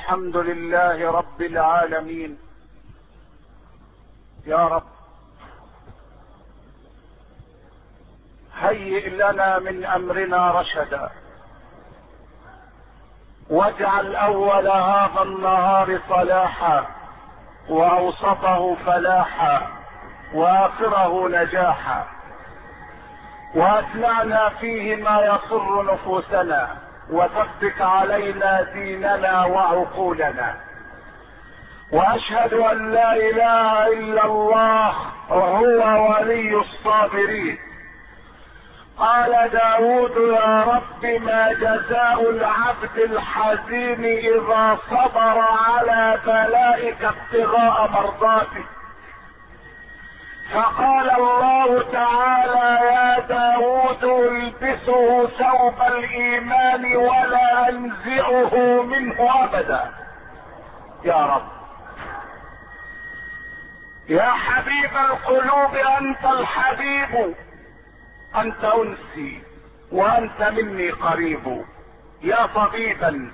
الحمد لله رب العالمين. يا رب هيئ لنا من امرنا رشدا، واجعل اول هذا النهار صلاحا، واوسطه فلاحا، واخره نجاحا، واسمعنا فيه ما يسر نفوسنا، وثبت علينا ديننا وعقولنا. واشهد ان لا اله الا الله وهو ولي الصابرين. قال داود: يا رب ما جزاء العبد الحزين اذا صبر على بلائك ابتغاء مرضاتك؟ فقال الله تعالى: يا داود البسه ثوب الايمان ولا انزعه منه ابدا. يا رب يا حبيب القلوب انت الحبيب، انت انسي وانت مني قريب. يا طبيبا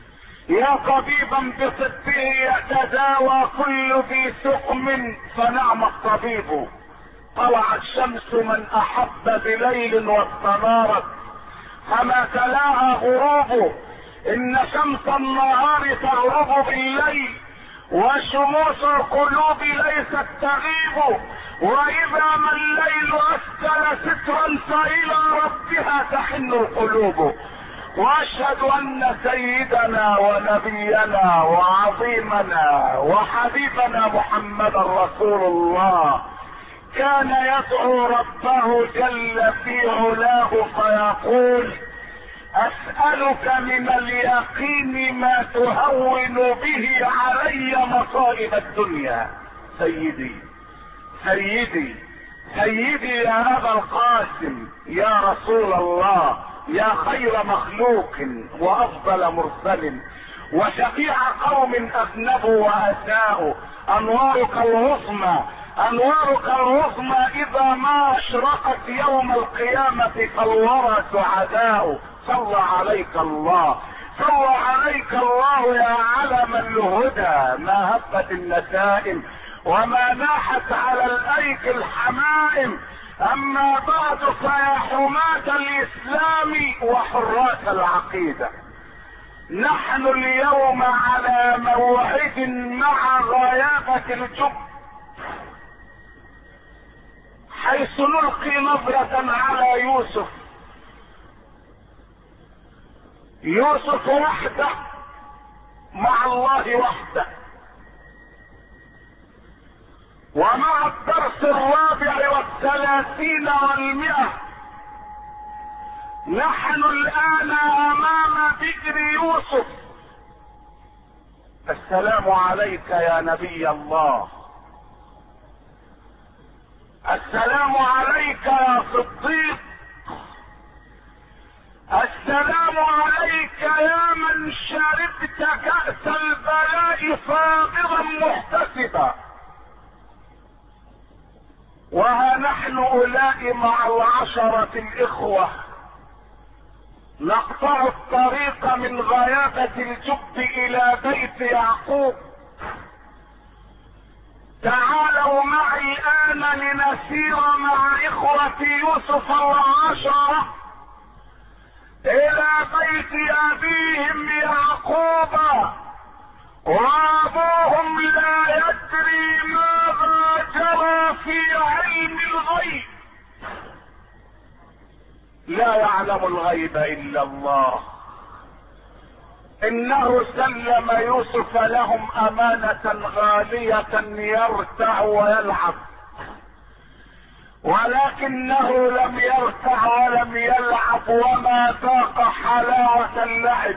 بصدقه يتداوى كل ذي سقم، فنعم الطبيب. طلعت شمس من احب بليل واستنارت، فما تلاها غروب. ان شمس النهار تغرب بالليل، وشموس القلوب ليست تغيب. واذا ما الليل اسكل سترا فالى ربها تحن القلوب. واشهد ان سيدنا ونبينا وعظيمنا وحبيبنا محمدا رسول الله كان يدعو ربه جل في علاه فيقول: اسألك من اليقين ما تهون به علي مصائب الدنيا. سيدي يا ابا القاسم، يا رسول الله، يا خير مخلوق وافضل مرسل، وشفيع قوم اذنبوا واساءوا. انوارك العظمى اذا ما اشرقت يوم القيامة فالورى سعداء. صلى عليك الله يا علم الهدى، ما هبت النسائم وما ناحت على الايك الحمائم. اما بعد فيا حماة الاسلام وحراس العقيدة، نحن اليوم على موعد مع غيابة الجب، حيث نلقي نظرة على يوسف وحده مع الله وحده. ومع الدرس 34 و100 نحن الان امام بئر يوسف. السلام عليك يا نبي الله، السلام عليك يا صديق، السلام عليك يا من شربت كأس البلاء صابرا محتسبا. وها نحن أولئك مع العشرة الإخوة نقطع الطريق من غيابة الجب إلى بيت يعقوب. تعالوا معي الآن لنسير مع إخوة يوسف العشرة إلى بيت أبيهم يعقوب، وأبوهم لا يدري ماذا جرى في علم الغيب. لا يعلم الغيب إلا الله. إنه سلم يوسف لهم أمانة غالية يرتع ويلعب، ولكنه لم يرتع ولم يلعب وما ذاق حلاوة اللعب،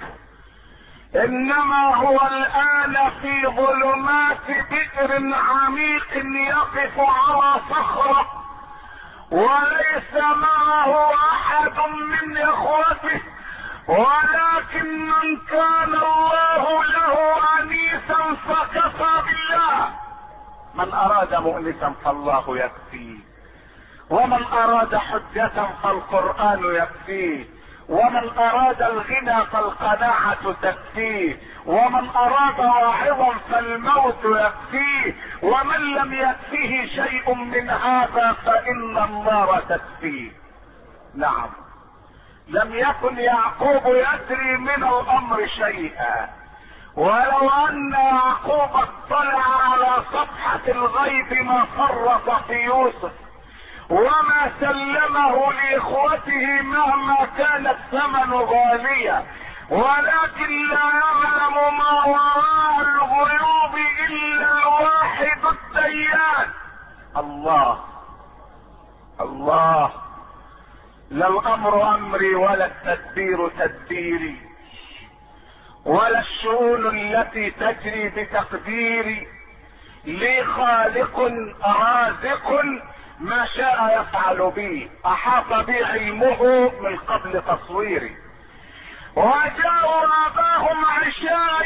انما هو الان في ظلمات بئر عميق يقف على صخرة، وليس معه احد من اخوته، ولكن من كان الله له انيسا فكفى بالله. من اراد مؤنسا فالله يكفيه، ومن اراد حجة فالقرآن يكفيه، ومن اراد الغنى فالقناعة تكفيه، ومن اراد واعظا فالموت يكفيه، ومن لم يكفيه شيء من هذا فان النار تكفيه. نعم، لم يكن يعقوب يدري من الامر شيئا، ولو ان يعقوب اطلع على صفحة الغيب ما فرط في يوسف وما سلمه لاخوته مهما كان الثمن غاليا، ولكن لا يعلم ما وراء الغيوب الا الواحد الديان. الله الله، لا الامر امري ولا التدبير تدبيري ولا الشؤون التي تجري بتقديري، لي خالق رازق ما شاء يفعل بي، احاط بي علمه من قبل تصويري. وجاءوا اباهم عشاء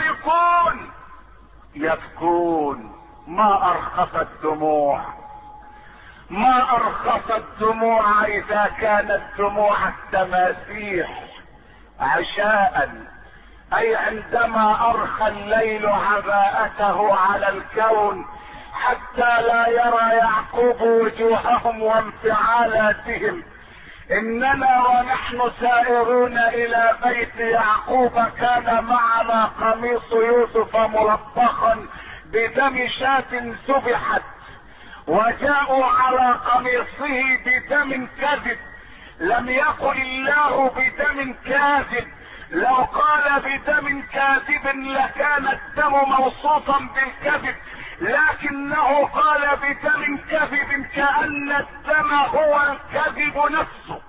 يبكون ما ارخص الدموع، ما ارخص الدموع اذا كانت دموع التماسيح عشاء، اي عندما ارخى الليل عباءته على الكون حتى لا يرى يعقوب وجوههم وانفعالاتهم. اننا ونحن سائرون الى بيت يعقوب كان معنا قميص يوسف ملطخا بدم شاة ذبحت، وجاءوا على قميصه بدم كذب. لم يقل الله بدم كاذب، لو قال بدم كاذب لكان الدم موصوفا بالكذب، لكنه قال بدم كذب كأن الدم هو الكذب نفسه.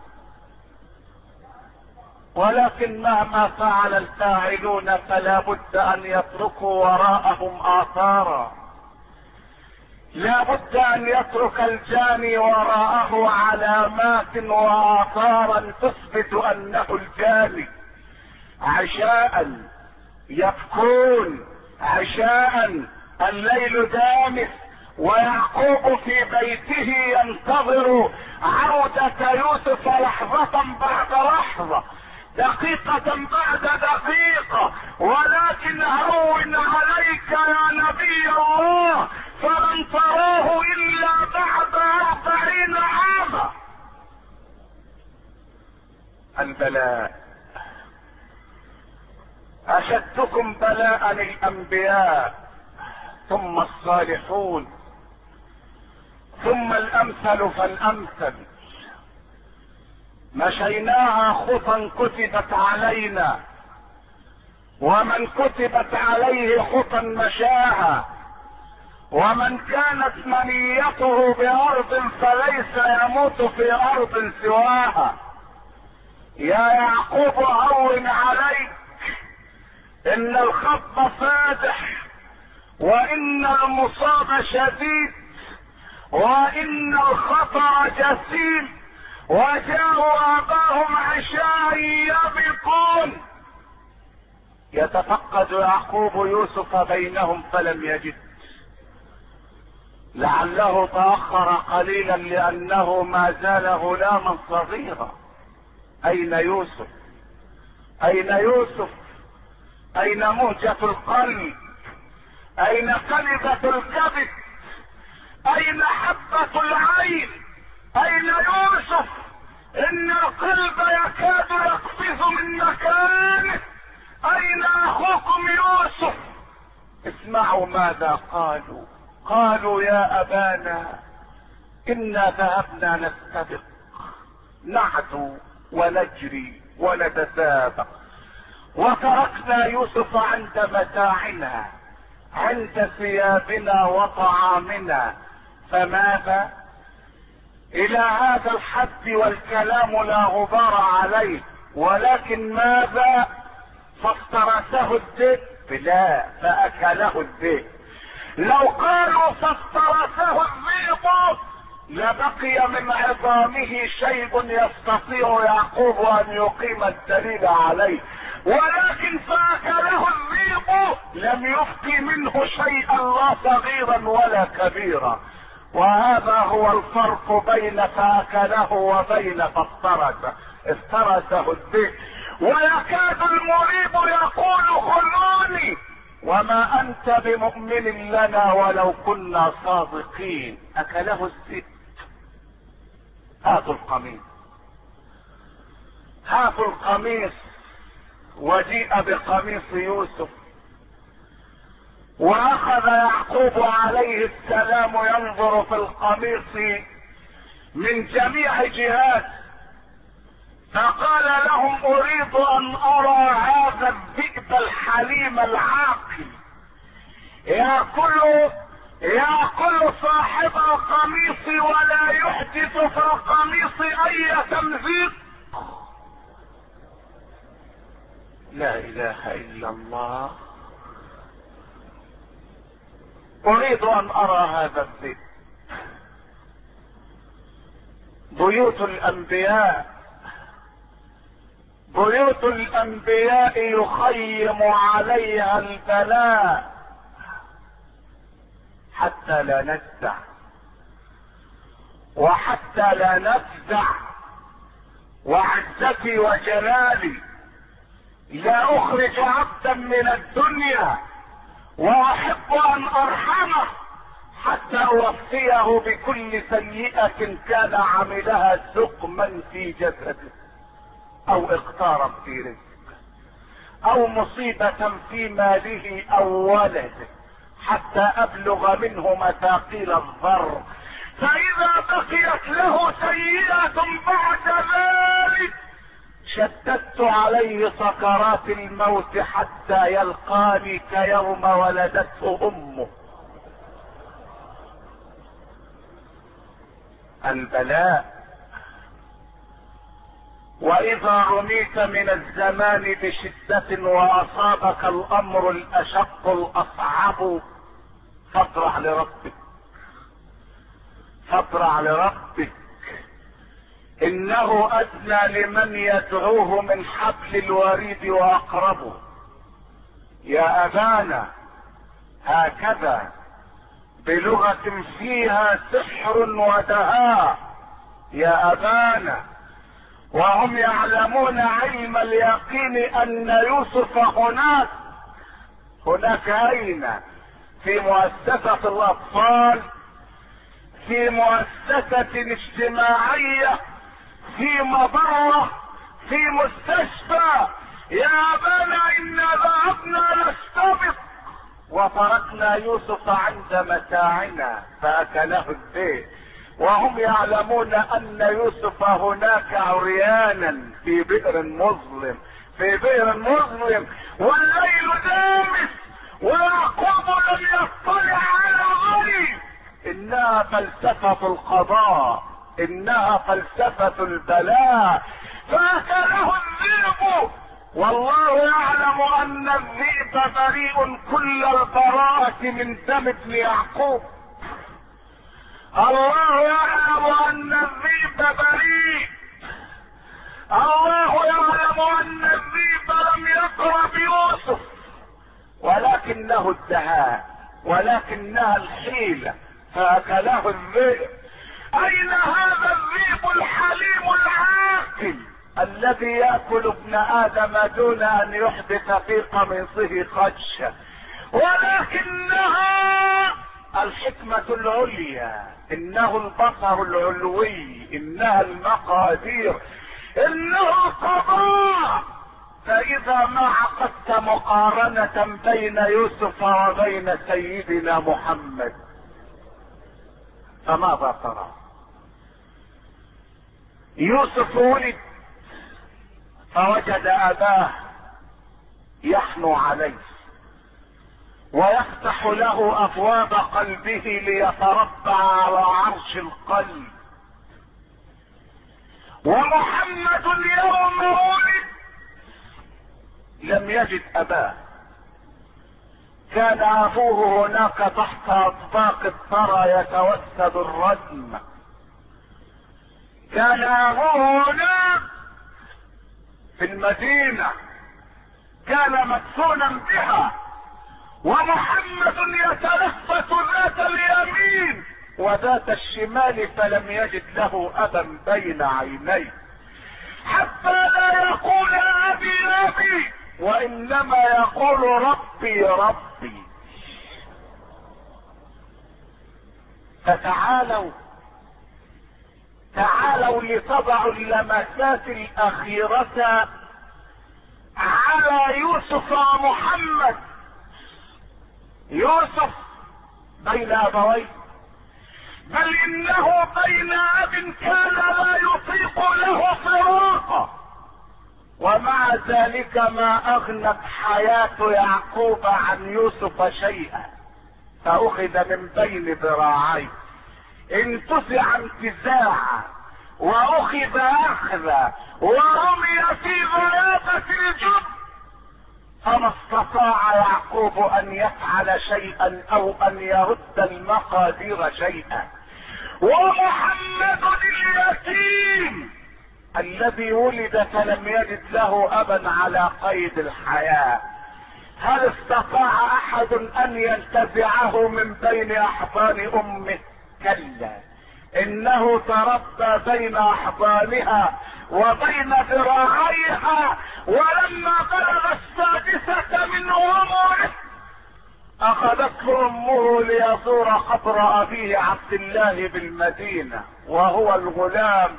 ولكن مهما فعل الفاعلون فلا بد ان يتركوا وراءهم آثارا، لا بد ان يترك الجاني وراءه علامات وآثارا تثبت انه الجاني. عشاء يبكون، عشاء الليل دامس، ويعقوب في بيته ينتظر عودة يوسف لحظة بعد لحظة، دقيقة بعد دقيقة. ولكن هون عليك يا نبي الله، فلن تراه الا بعد 40 عاما. البلاء اشدكم بلاء الانبياء ثم الصالحون ثم الامثل فالامثل. مشيناها خطا كتبت علينا، ومن كتبت عليه خطا مشاها، ومن كانت منيته بارض فليس يموت في ارض سواها. يا يعقوب هون عليك، ان الخط فادح، وان المصاب شديد، وان الخطر جسيم. وجاءوا اباهم عشاء يبكون. يتفقد يعقوب يوسف بينهم فلم يجد، لعله تأخر قليلا لانه ما زال غلاما صغيرا. اين يوسف؟ اين يوسف؟ اين مهجة القلب؟ اين كلمة الكبد؟ اين حبة العين؟ اين يوسف؟ ان القلب يكاد يقفز من مكانه. اين اخوكم يوسف؟ اسمعوا ماذا قالوا. قالوا يا ابانا انا ذهبنا نستبق، نعدو ونجري ونتسابق، وتركنا يوسف عند متاعنا، عند ثيابنا وطعامنا. فماذا؟ الى هذا الحد والكلام لا غبار عليه، ولكن ماذا؟ فافترسه الذئب؟ لا، فاكله الذئب. لو قالوا فافترسه الذئب لبقي من عظامه شيء يستطيع يعقوب ان يقيم الدليل عليه، ولكن فاكله الذئب لم يبق منه شيئا لا صغيرا ولا كبيرا. وهذا هو الفرق بين فاكله وبين فافترسه. افترسه الذئب. ويكاد المريب يقول خذوني وما انت بمؤمن لنا ولو كنا صادقين. اكله الذئب. هاتوا القميص، هاتوا القميص. وجيء بقميص يوسف، واخذ يعقوب عليه السلام ينظر في القميص من جميع جهات، فقال لهم اريد ان ارى هذا الذئب الحليم العاقل يأكل صاحب القميص ولا يحدث في القميص اي تمزيق. لا اله الا الله. اريد ان ارى هذا الذئب. بيوت الانبياء يخيم عليها البلاء حتى لا نجزع وحتى لا نفزع. وعزتي وجلالي لا اخرج عبدا من الدنيا واحب ان ارحمه حتى اوفيه بكل سيئة كان عملها سقما في جسده او اقتارا في رزقه او مصيبة في ماله او ولده حتى ابلغ منه مثاقيل الضر. فاذا بقيت له سيئة بعد ذلك شددت عليه سكرات الموت حتى يلقاني كيوم ولدته امه. البلاء. واذا رميت من الزمان بشدة واصابك الامر الاشق الاصعب فاطرح لربك، فاطرح لربك. انه ادنى لمن يدعوه من حبل الوريد واقربه. يا ابانا هكذا بلغة فيها سحر ودهاء. يا ابانا. وهم يعلمون علم اليقين ان يوسف هناك اين؟ في مؤسسة الاطفال، في مؤسسة اجتماعية، في مضرة، في مستشفى. يا ابانا انا ذهبنا نستبق وتركنا يوسف عند متاعنا فاكله الذئب. وهم يعلمون ان يوسف هناك عريانا في بئر مظلم، والليل دامس ويعقوب لم يطلع على غيب. انها فلسفة القضاء، انها فلسفة البلاء. فاكله الذئب. والله يعلم ان الذئب بريء كل البراءة من دم ابن يعقوب. الله يعلم ان الذئب بريء. الله يعلم ان الذئب لم يقرب يوسف، ولكنه الدهاء، ولكنها الحيلة فاكله الذئب. اين هذا الذئب الحليم العاقل الذي يأكل ابن ادم دون ان يحدث في قميصه خدشة؟ ولكنها الحكمة العليا، انه البصر العلوي، انها المقادير، انه القضاء. فاذا ما عقدت مقارنة بين يوسف وبين سيدنا محمد فماذا ترى؟ يوسف ولد فوجد اباه يحنو عليه ويفتح له ابواب قلبه ليتربع على عرش القلب. ومحمد اليوم ولد لم يجد اباه، كان ابوه هناك تحت اطباق الثرى يتوسد الردم. كان ابوه هناك في المدينة، كان مدفونا بها. ومحمد يتلفت ذات اليمين وذات الشمال فلم يجد له ابا بين عينيه. حتى لا يقول ابي ابي، وانما يقول ربي ربي. فتعالوا لتضعوا اللمسات الاخيرة على يوسف ومحمد. يوسف بين ابويه، بل انه بين اب كان لا يطيق له فراقا، ومع ذلك ما اغنت حياة يعقوب عن يوسف شيئا، فاخذ من بين ذراعيه، انتزع انتزاعا واخذ اخذا، ورمي في غيابة الجب، فما استطاع يعقوب ان يفعل شيئا او ان يرد المقادير شيئا. ومحمد اليتيم الذي ولد فلم يجد له ابا على قيد الحياة، هل استطاع احد ان ينتزعه من بين احضان امه؟ كلا، انه تربى بين احضانها وبين ذراعيها، ولما بلغ السادسة من عمره اخذته امه ليزور قبر ابيه عبد الله بالمدينة، وهو الغلام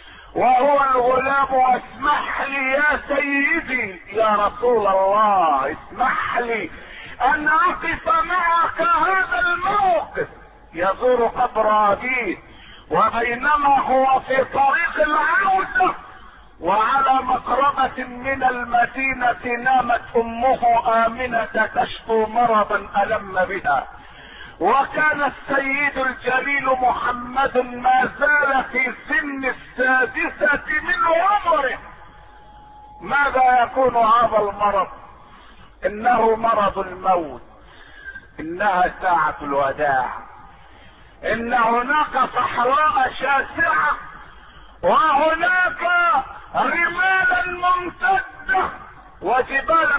اسمح لي يا سيدي يا رسول الله، اسمح لي ان اقف معك هذا الموقف. يزور قبر ابيه، وبينما هو في طريق العودة وعلى مقربة من المدينة نامت امه آمنة تشكو مرضا ألم بها، وكان السيد الجليل محمد ما زال في سن السادسة من عمره. ماذا يكون هذا المرض؟ انه مرض الموت، انها ساعة الوداع، ان هناك صحراء شاسعة وهناك رمالا ممتدة وجبالا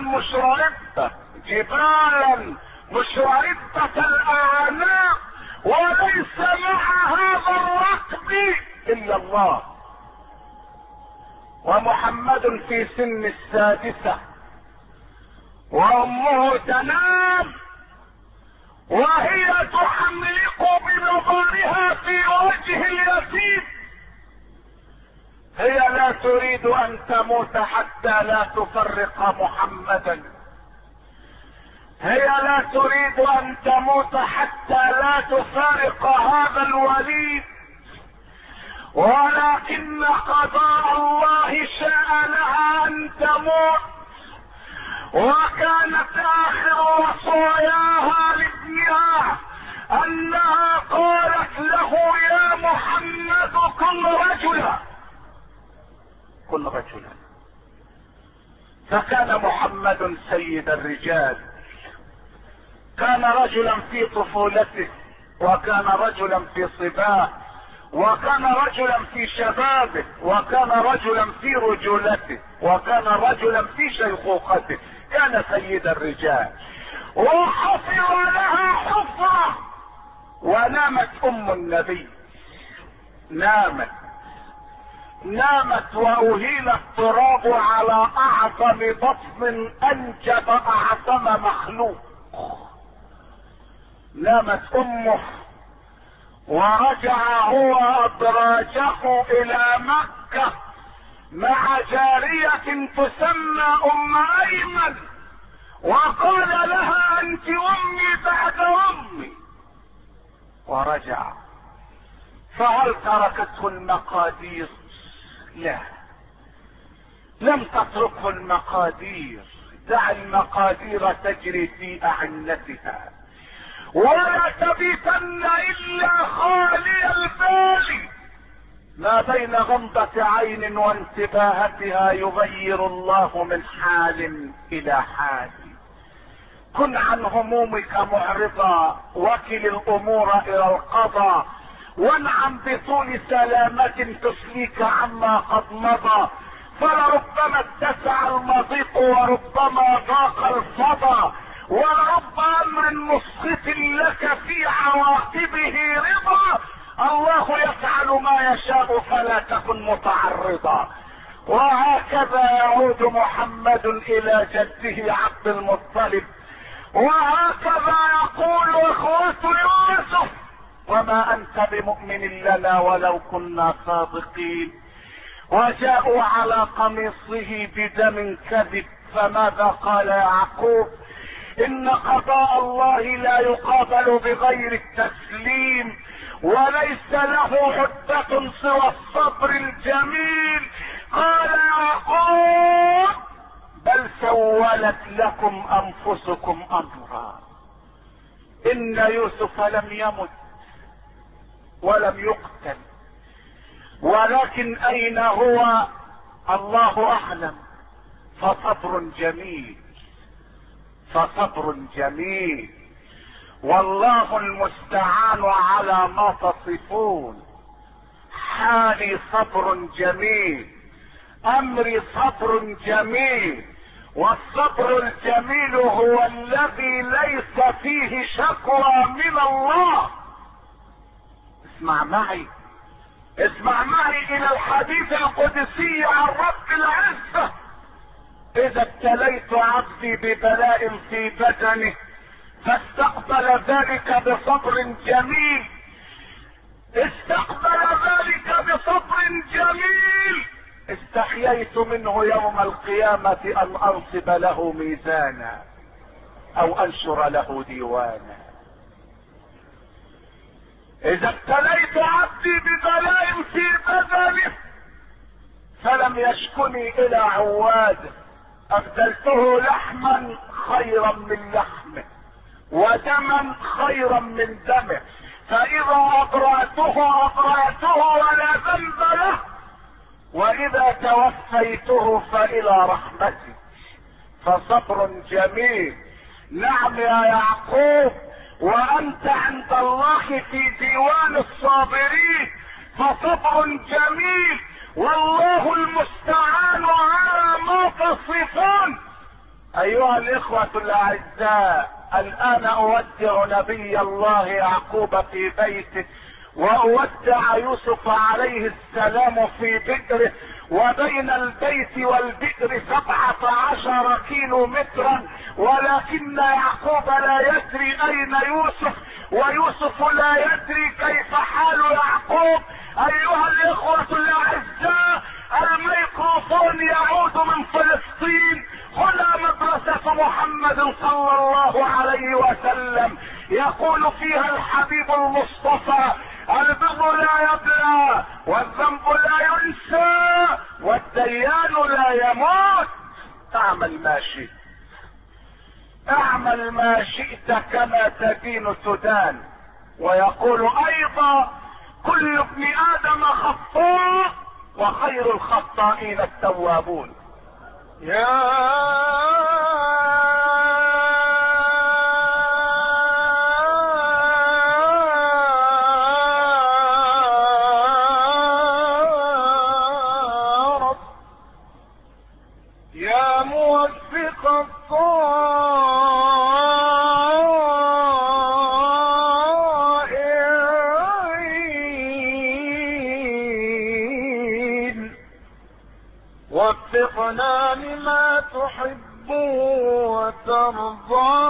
مشرعبة الاعناق، وليس مع هذا الركب الا الله. ومحمد في سن السادسة وامه تنام وهي تحملق بنظرها في وجه اليتيم. هي لا تريد ان تموت حتى لا تفرق محمدا، هي لا تريد ان تموت حتى لا تفارق هذا الوليد، ولكن قضاء الله شاء لها ان تموت. وكانت اخر وصاياها لابنها انها قالت له يا محمد كن رجلا. فكان محمد سيد الرجال، كان رجلا في طفولته، وكان رجلا في صباه، وكان رجلا في شبابه، وكان رجلا في رجولته، وكان رجلا في شيخوخته، كان سيد الرجال. وحفر لها حفرة، ونامت ام النبي، نامت واهيل التراب على اعظم بطن انجب اعظم مخلوق. نامت امه، ورجع هو ادراجه الى مكة مع جارية تسمى ام ايمن، وقال لها انت امي بعد امي، ورجع. فهل تركته المقادير؟ لا، لم تتركه المقادير. دع المقادير تجري في اعنتها، ولا تبيتن الا خالي البال. ما بين غمضة عين وانتباهتها يغير الله من حال الى حال. كن عن همومك معرضا، وكل الامور الى القضاء، وانعم بطول سلامة تسليك عما قد مضى. فلربما اتسع المضيق وربما ضاق الفضا، ورب امر مسخط لك في عواقبه رضا. الله يفعل ما يشاء فلا تكن متعرضا. وهكذا يعود محمد الى جده عبد المطلب، وهكذا يقول اخوة يوسف: وما انت بمؤمن لنا ولو كنا صادقين. وجاءوا على قميصه بدم كذب، فماذا قال يعقوب؟ ان قضاء الله لا يقابل بغير التسليم، وليس له عدة سوى الصبر الجميل. قال يعقوب: بل سولت لكم انفسكم امرا. ان يوسف لم يمت ولم يقتل، ولكن اين هو؟ الله اعلم. فصبر جميل، فصبر جميل، والله المستعان على ما تصفون. حالي صبر جميل، امري صبر جميل، والصبر الجميل هو الذي ليس فيه شكوى من الله. اسمع معي، اسمع معي الى الحديث القدسي عن رب العزة: اذا ابتليت عبدي ببلاء في بدنه فاستقبل ذلك بصبر جميل، استقبل ذلك بصبر جميل، استحييت منه يوم القيامة ان انصب له ميزانا او انشر له ديوانا. اذا ابتليت عبدي ببلاء في بدنه فلم يشكني الى عواده، ابدلته لحما خيرا من لحمه ودما خيرا من دمه، فاذا اطرأته ولا ذنب له، واذا توفيته فالى رحمتي. فصبر جميل. نعم يا يعقوب، وانت عند الله في ديوان الصابرين. فصبر جميل، والله المستعان على ما تصفون. ايها الاخوة الاعزاء، الان اودع نبي الله يعقوب في بيته، واودع يوسف عليه السلام في بئره، وبين البيت والبئر 17 كيلو مترا، ولكن يعقوب لا يدري اين يوسف، ويوسف لا يدري كيف حال يعقوب. ايها الاخوة الاعزاء، الميكروفون يعود من فلسطين، هنا مدرسة محمد صلى الله عليه وسلم، يقول فيها الحبيب المصطفى: البر لا يبلى، والذنب لا ينسى، والديان لا يموت. اعمل ما شئت، اعمل ما شئت كما تدين تدان. ويقول ايضا: كل ابن ادم خطاء، وخير الخطائين التوابون. يا رب، يا موفق الطائعين، وفقنا لما تحب وترضى.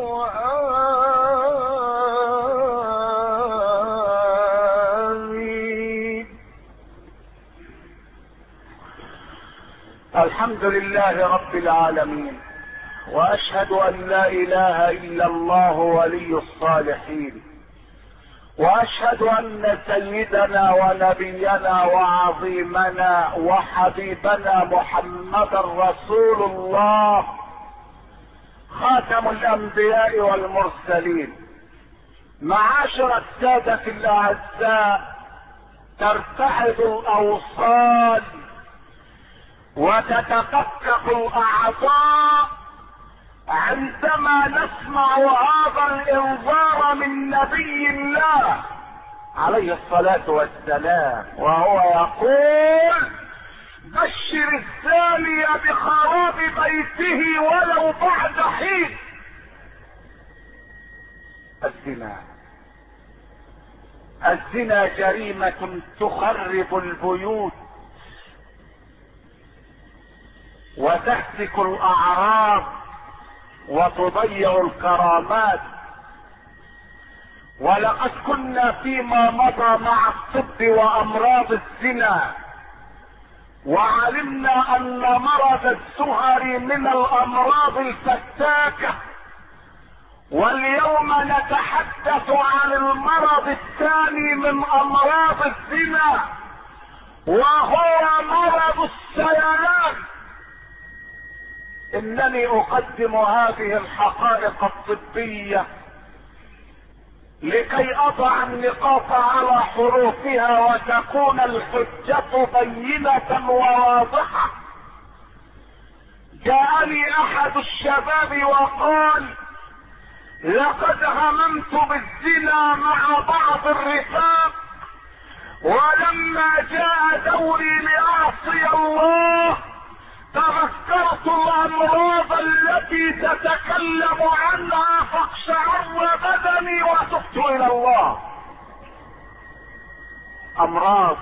آمين. الحمد لله رب العالمين، واشهد ان لا اله الا الله ولي الصالحين، واشهد ان سيدنا ونبينا وعظيمنا وحبيبنا محمدا رسول الله، خاتم الانبياء والمرسلين. معاشر السادة الاعزاء، ترتعد الاوصال وتتفكك الاعضاء عندما نسمع هذا الانذار من نبي الله عليه الصلاة والسلام، وهو يقول: بشر الزاني بخراب بيته ولو بعد حين. الزنا جريمة تخرب البيوت، وتهتك الاعراض وتضيع الكرامات. ولقد كنا فيما مضى مع الطب وامراض الزنا، وعلمنا ان مرض السهر من الامراض الفتاكة، واليوم نتحدث عن المرض الثاني من امراض الزنا، وهو مرض السيلان. انني اقدم هذه الحقائق الطبية لكي اضع النقاط على حروفها وتكون الحجة بينة وواضحة. جاءني احد الشباب وقال: لقد هممت بالزنا مع بعض الرفاق، ولما جاء دوري لأعصي الله تذكرت الأمراض التي تتكلم عنها فاقشعر بدني وتبت إلى الله. أمراض.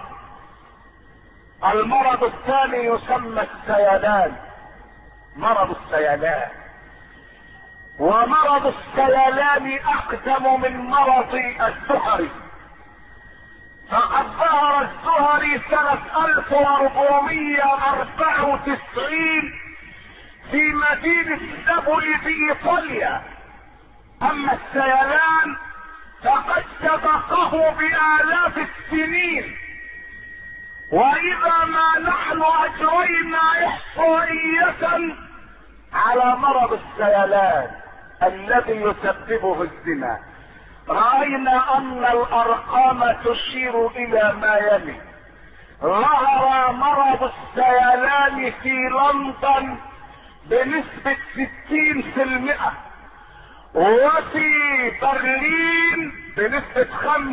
المرض الثاني يسمى السيلان، مرض السيلان. ومرض السيلان أقدم من مرض السهري، فقد ظهر الزهري سنة 1494 في مدينة نابولي بإيطاليا. أما السيلان فقد سبقه بآلاف السنين. وإذا ما نحن أجرينا إحصائية على مرض السيلان الذي يسببه الزنا، رأينا أن الأرقام تشير إلى ما يلي: ظهر مرض السيلان في لندن بنسبة 60%، وفي برلين بنسبة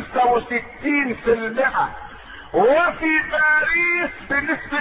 65%، وفي باريس بنسبة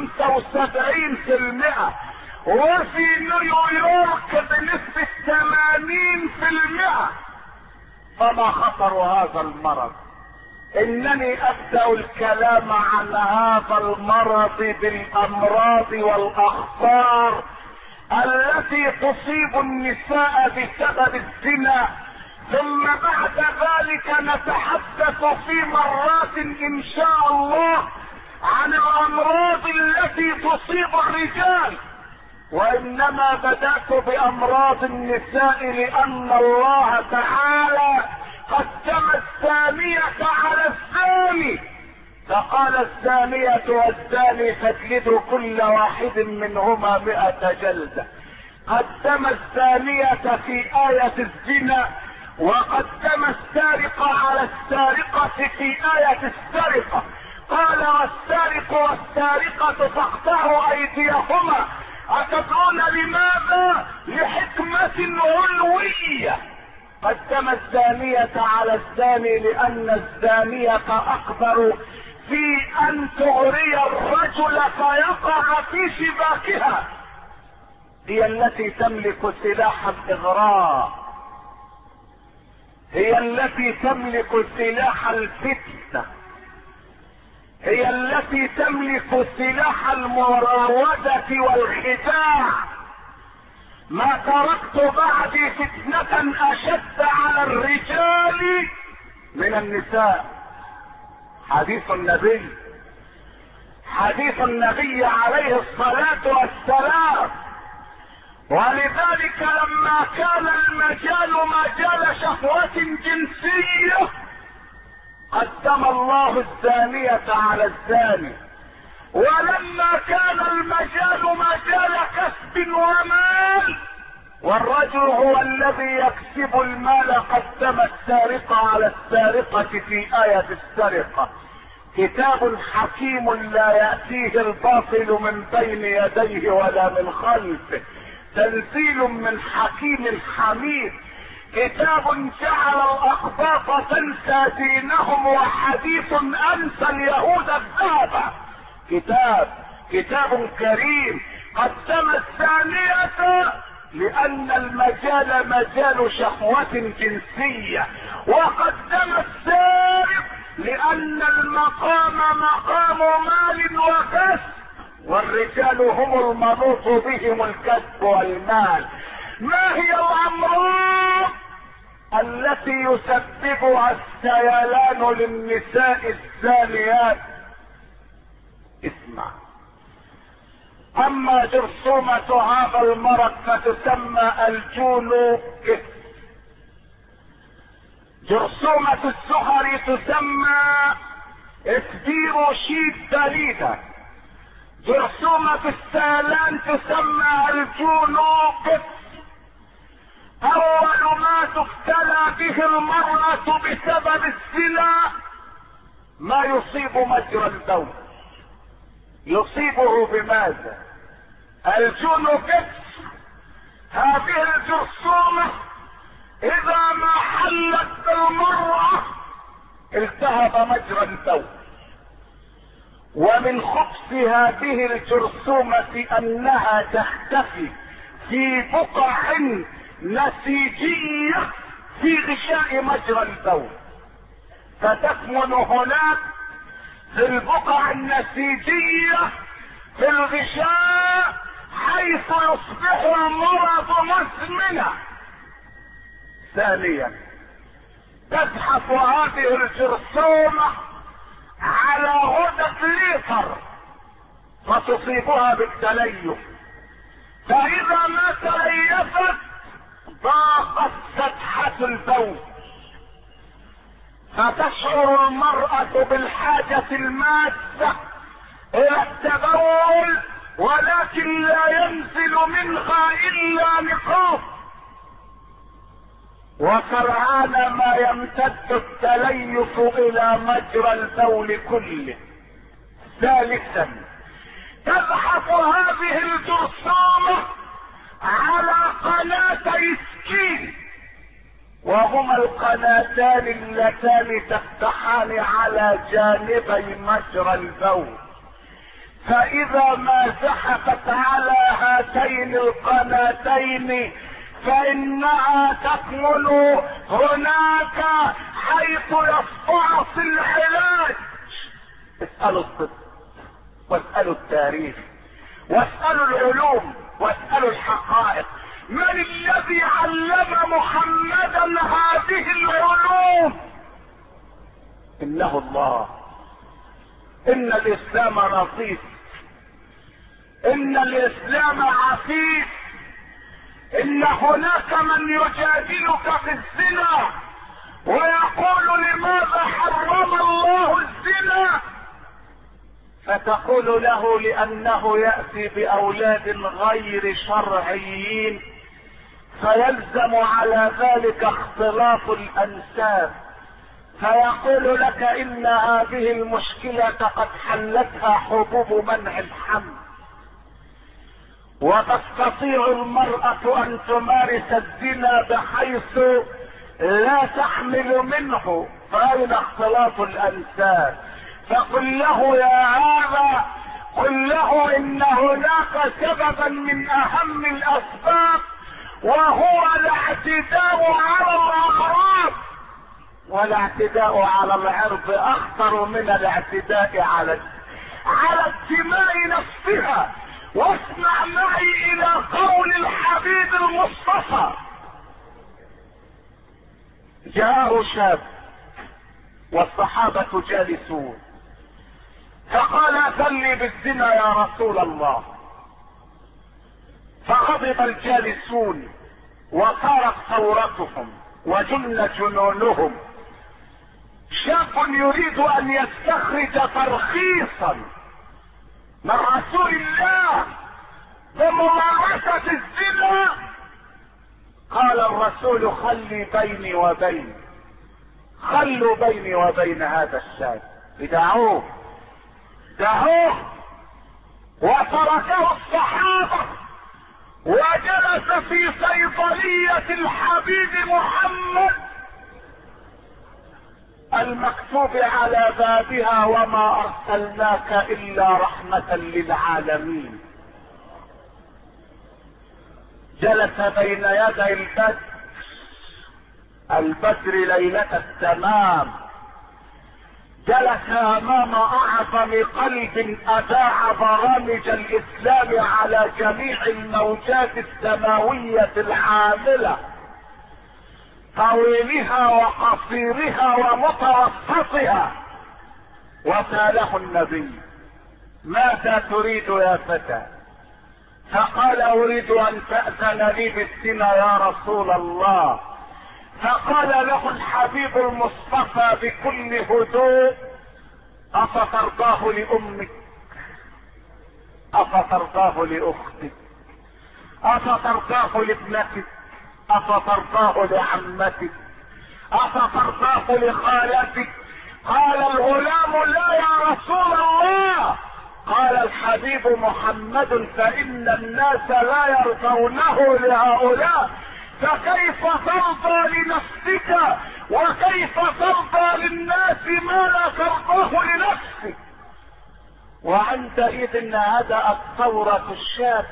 75%، وفي نيويورك بنسبة 80%. فما خطر هذا المرض؟ انني ابدأ الكلام عن هذا المرض بالامراض والاخطار التي تصيب النساء بسبب الزنا، ثم بعد ذلك نتحدث في مرات ان شاء الله عن الامراض التي تصيب الرجال. وانما بدأت بامراض النساء لان الله تعالى قدم الزانية على الزاني، فقال: الزانية والزاني فاجلدوا كل واحد منهما 100 جلدة. قدم الزانية في آية الزنا، وقدم السارق على السارقة في آية السرقة. قال: والسارق والسارقة فاقطعوا أيديهما. أتدرون لماذا؟ لحكمة علوية. قدم الزانية على الزاني لأن الزانية أقدر في أن تغري الرجل فيقع في شباكها. هي التي تملك سلاح الإغراء، هي التي تملك سلاح الفتنة، هي التي تملك سلاح المراودة والخداع. ما تركت بعدي فتنة اشد على الرجال من النساء. حديث النبي عليه الصلاة والسلام. ولذلك لما كان المجال مجال شهوة جنسية قدم الله الزانية على الزاني، ولما كان المجال مجال كسب ومال والرجل هو الذي يكسب المال قدم السارقة على السارقة في آية السرقة. كتاب حكيم لا يأتيه الباطل من بين يديه ولا من خلفه، تنزيل من حكيم حميد. كتاب جعل الأقباط تنسى دينهم وحديث أنسى اليهود الذهب. كتاب كريم. قدم الثانية لأن المجال مجال شهوة جنسية، وقدم السارق لأن المقام مقام مال وكسب. والرجال هم المنوط بهم الكسب والمال. ما هي الامراض التي يسببها السيلان للنساء الزانيات؟ اسمع. اما جرثومة هذا المرض فتسمى الجونوكس. جرثومة السكر تسمى اسبيروشيتاليدا. جرثومة السيلان تسمى الجونوكس. اول ما تبتلى به المرأة بسبب الزنا ما يصيب مجرى البول. يصيبه بماذا؟ الجونوكس. هذه الجرثومة اذا ما حلت بالمرأة التهب مجرى البول. ومن خبث هذه الجرثومة انها تختفي في بقع نسيجية في غشاء مجرى البول، فتكمن هناك في البقع النسيجية في الغشاء حيث يصبح المرض مزمنا. ثانيا تزحف هذه الجرثومة على غدة ليفر فتصيبها بالتليف، فاذا ما تليفت ضاقت فتحة البول، فتشعر المرأة بالحاجة الماسة الى التبول، ولكن لا ينزل منها الا نقاط، وسرعان ما يمتد التليف الى مجرى البول كله. ثالثا تزحف هذه الجرثومة على قناتي سكين، وهما القناتان اللتان تفتحان على جانبي مجرى البول، فاذا ما زحفت على هاتين القناتين فانها تكمن هناك حيث يستعصي العلاج. اسألوا الطب واسألوا التاريخ واسألوا العلوم واسألوا الحقائق. من الذي علم محمدا هذه العلوم؟ انه الله. ان الاسلام لطيف، ان الاسلام عفيف. ان هناك من يجادلك في الزنا ويقول لماذا حرم الله الزنا، فتقول له لانه يأتي باولاد غير شرعيين فيلزم على ذلك اختلاط الانساب، فيقول لك ان هذه المشكلة قد حلتها حبوب منع الحمل، وتستطيع المرأة ان تمارس الزنا بحيث لا تحمل منه، فاين اختلاط الانساب؟ فقل له يا هذا، قل له ان هناك سببا من اهم الاسباب وهو الاعتداء على الاعراض، والاعتداء على العرض اخطر من الاعتداء على الدماء نفسها. واسمع معي الى قول الحبيب المصطفى. جاءه شاب والصحابة جالسون فقال اذلني بالزنا يا رسول الله، فغضب الجالسون وصارت ثورتهم وجن جنونهم. شاب يريد ان يستخرج ترخيصا من رسول الله بممارسة الزنا، قال الرسول خلي بيني وبين، خلوا بيني وبين هذا الشاب. دعوه وتركه الصحابة وجلس في صيدلية الحبيب محمد المكتوب على بابها وما ارسلناك الا رحمة للعالمين. جلس بين يدي البدر ليلة التمام، جلس امام اعظم قلب اذاع برامج الاسلام على جميع الموجات السماوية العاملة، طويلها وقصيرها ومتوسطها، وسأله النبي: ماذا تريد يا فتى؟ فقال: اريد ان تأذن لي بالزنا يا رسول الله. فقال له الحبيب المصطفى بكل هدوء: افترضاه لامك؟ افترضاه لاختك؟ افترضاه لابنتك؟ افترضاه لعمتك؟ افترضاه لخالتك؟ قال الغلام: لا يا رسول الله. قال الحبيب محمد: فإن الناس لا يرضونه لهؤلاء، فكيف ترضى لنفسك وكيف ترضى للناس ما لا ترضاه لنفسك؟ وعندئذ هدأت ثورة الشاب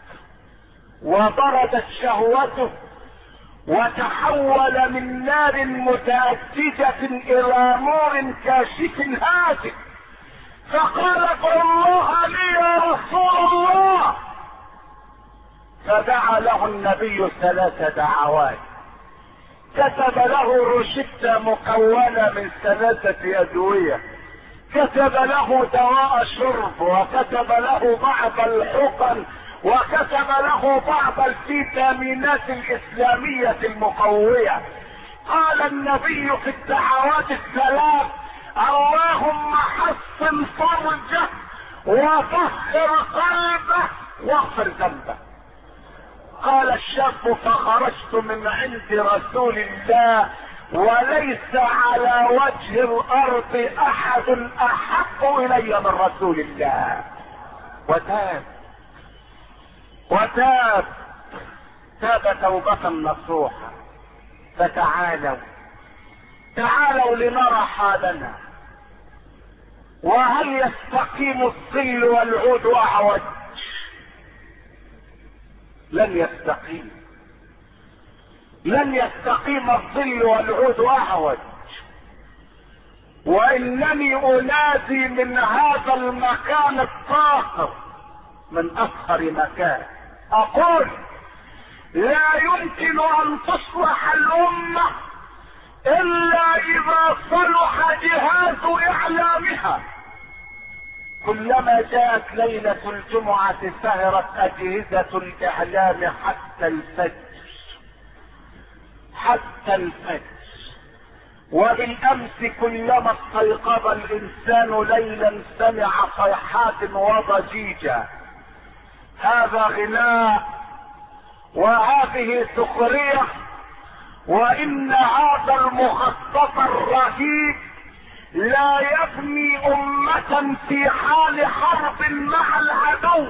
وبردت شهوته، وتحول من نار متأججة إلى نور كاشف هادئ، فقال: ادع الله لي يا رسول الله. فدعا له النبي 3 دعوات، كتب له روشتة مكونة من 3 أدوية، كتب له دواء شرب، وكتب له بعض الحقن، وكتب له بعض الفيتامينات الإسلامية المقوية. قال النبي في الدعوات 3: اللهم حصن فرجه وطهر قلبه واغفر ذنبه. قال الشاب: فخرجت من عند رسول الله وليس على وجه الارض احد احب الي من رسول الله. وتاب توبة نصوحة. فتعالوا لنرى حالنا، وهل يستقيم الظل والعود اعوج؟ لن يستقيم الظل والعود اعوج. وانني انادي من هذا المكان الطاهر، من اطهر مكان، اقول: لا يمكن ان تصلح الامة الا اذا صلح جهاز اعلامها. كلما جاءت ليلة الجمعة سهرت اجهزة الاعلام حتى الفجر. وبالامس كلما استيقظ الانسان ليلا سمع صيحات وضجيجا. هذا غناء وهذه سخرية، وان هذا المخطط الرهيب لا يبني امة في حال حرب مع العدو.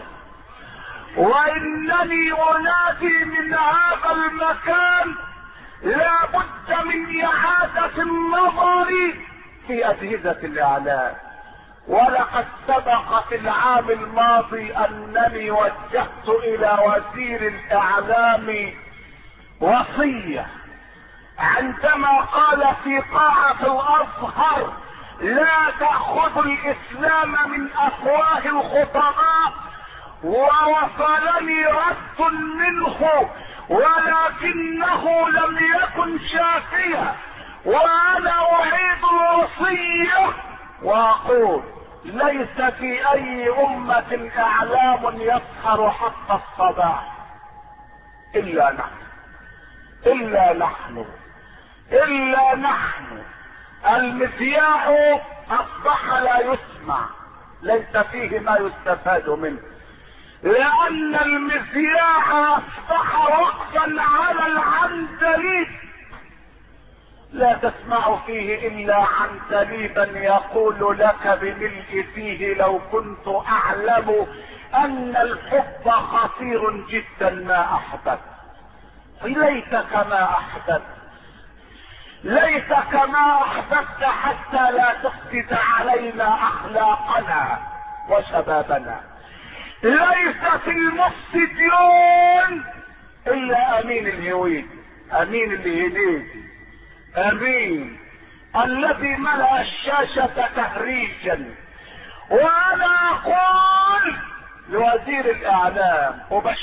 وانني انادي من هذا المكان: لا بد من اعادة النظر في اجهزة الاعلام. ولقد سبق في العام الماضي انني وجهت الى وزير الاعلام وصية عندما قال في قاعة الازهر: لا تأخذوا الاسلام من افواه الخطباء. ووصلني رد منه ولكنه لم يكن شافيا، وانا اعيد الوصية واقول: ليس في اي امة اعلام يسهر حتى الصباح الا نحن. المذياع اصبح لا يسمع، ليس فيه ما يستفاد منه، لان المذياع اصبح وقفا على العندليب، لا تسمع فيه الا عندليبا يقول لك بملء فيه: لو كنت اعلم ان الحب خطير جدا ما احببت. ليس كما احببت حتى لا تفسد علينا اخلاقنا وشبابنا. ليس في المفسدين الا امين الهويد، امين الهنيدي، امين الذي ملأ الشاشة تهريجا. وانا اقول لوزير الاعلام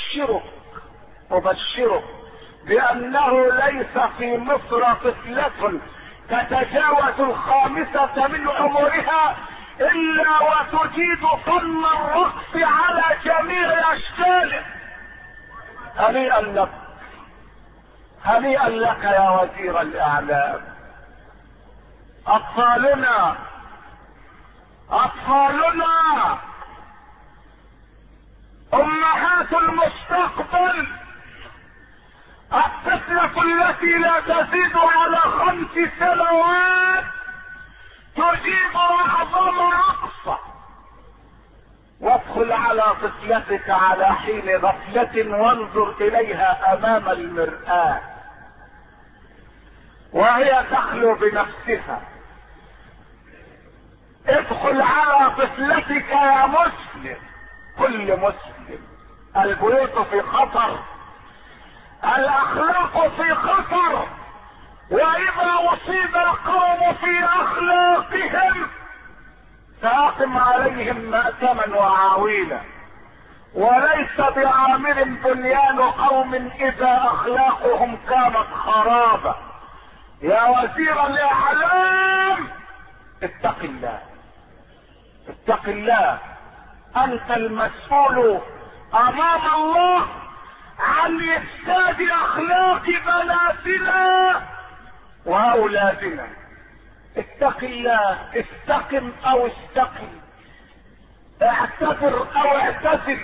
ابشرك بانه ليس في مصر طفلة تتجاوز 5 من عمرها الا وتجيد فن الرقص على جميع اشكاله. هنيئا لك، هنيئا لك يا وزير الاعلام. اطفالنا امهات المستقبل، الطفلة التي لا تزيد على 5 سنوات تجيب اعظم رقصة. وادخل على طفلتك على حين غفلة وانظر اليها امام المرآة وهي تخلو بنفسها. ادخل على طفلتك يا مسلم، كل مسلم. البيوت في خطر، الاخلاق في خطر، واذا اصيب القوم في اخلاقهم فاقم عليهم مأتما وعاويلا. وليس بعامل بنيان قوم اذا اخلاقهم كانت خرابة. يا وزير الاعلام اتق الله، اتق الله. انت المسؤول امام الله عن افساد اخلاق بناتنا واولادنا. اتق الله، استقم او استقم، اعتذر او اعتزل.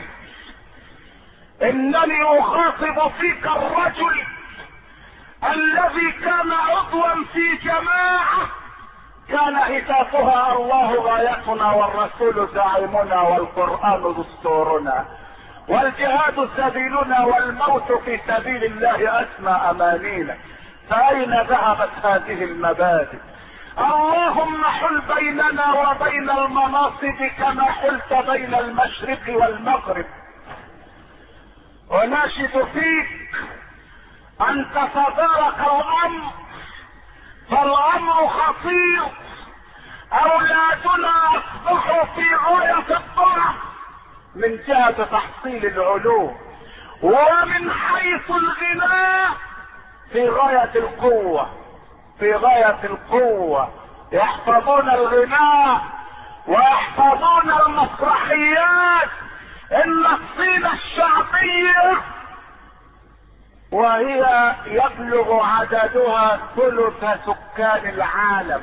انني اخاطب فيك الرجل الذي كان عضوا في جماعة كان هتافها الله غايتنا والرسول زعيمنا والقرآن دستورنا والجهاد سبيلنا والموت في سبيل الله اسمى امانينا. فاين ذهبت هذه المبادئ؟ اللهم حل بيننا وبين المناصب كما حلت بين المشرق والمغرب. وناشد فيك ان تتدارك الامر، فالامر خطير. اولادنا اصبحوا في غاية الضعف من جهة تحصيل العلوم، ومن حيث الغناء في غاية القوة، في غاية القوة. يحفظون الغناء ويحفظون المسرحيات، النصيب الشعبية، وهي يبلغ عددها 1/3 سكان العالم.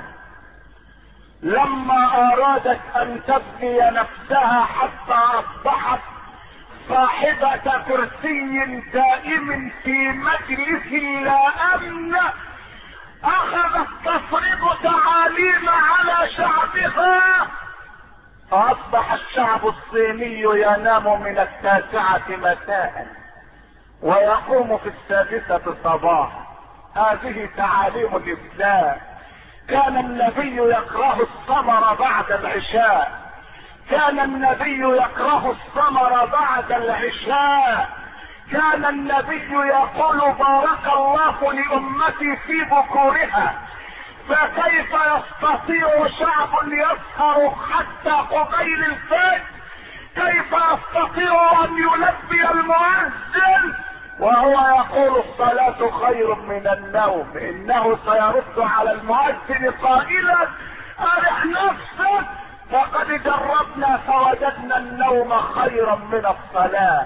لما ارادت ان تبني نفسها حتى اصبحت صاحبة كرسي دائم في مجلس لا امن، اخذت تفرض تعاليم على شعبها، فاصبح الشعب الصيني ينام من 9 مساء ويقوم في 6 صباحا. هذه تعاليم الاسلام. كان النبي يكره السمر بعد العشاء، كان النبي يكره السمر بعد العشاء، كان النبي يقول بارك الله لأمتي في بكورها. فكيف يستطيع شعب يسهر حتى قبيل الفجر؟ كيف يستطيع ان يلبي المؤذن وهو يقول الصلاة خير من النوم؟ انه سيرد على المؤذن قائلا ارح نفسك، فقد جربنا فوجدنا النوم خيرا من الصلاة.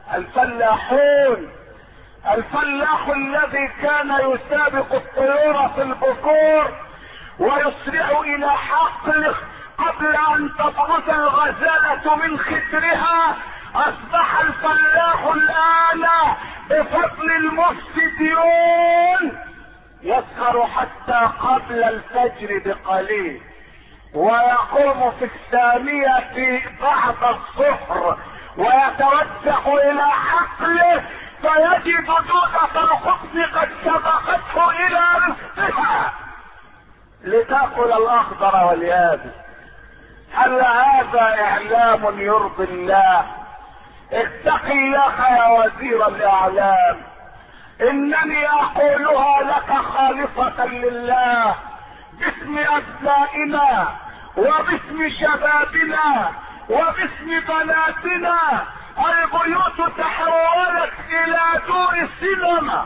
الفلاح الذي كان يسابق الطيور في البكور ويسرع الى حقله قبل ان تبرز الغزالة من خدرها، اصبح الفلاح الان بفضل المفسدين يسهر حتى قبل الفجر بقليل، ويقوم في 2 بعد الظهر ويتوجه الى حقله فيجد دودة الخبز قد سبقته الى رزقها لتأكل الاخضر واليابس. هل هذا اعلام يرضي الله؟ اتق الله يا وزير الاعلام، انني اقولها لك خالصة لله، باسم ابنائنا وباسم شبابنا وباسم بناتنا. البيوت تحولت الى دور سينما.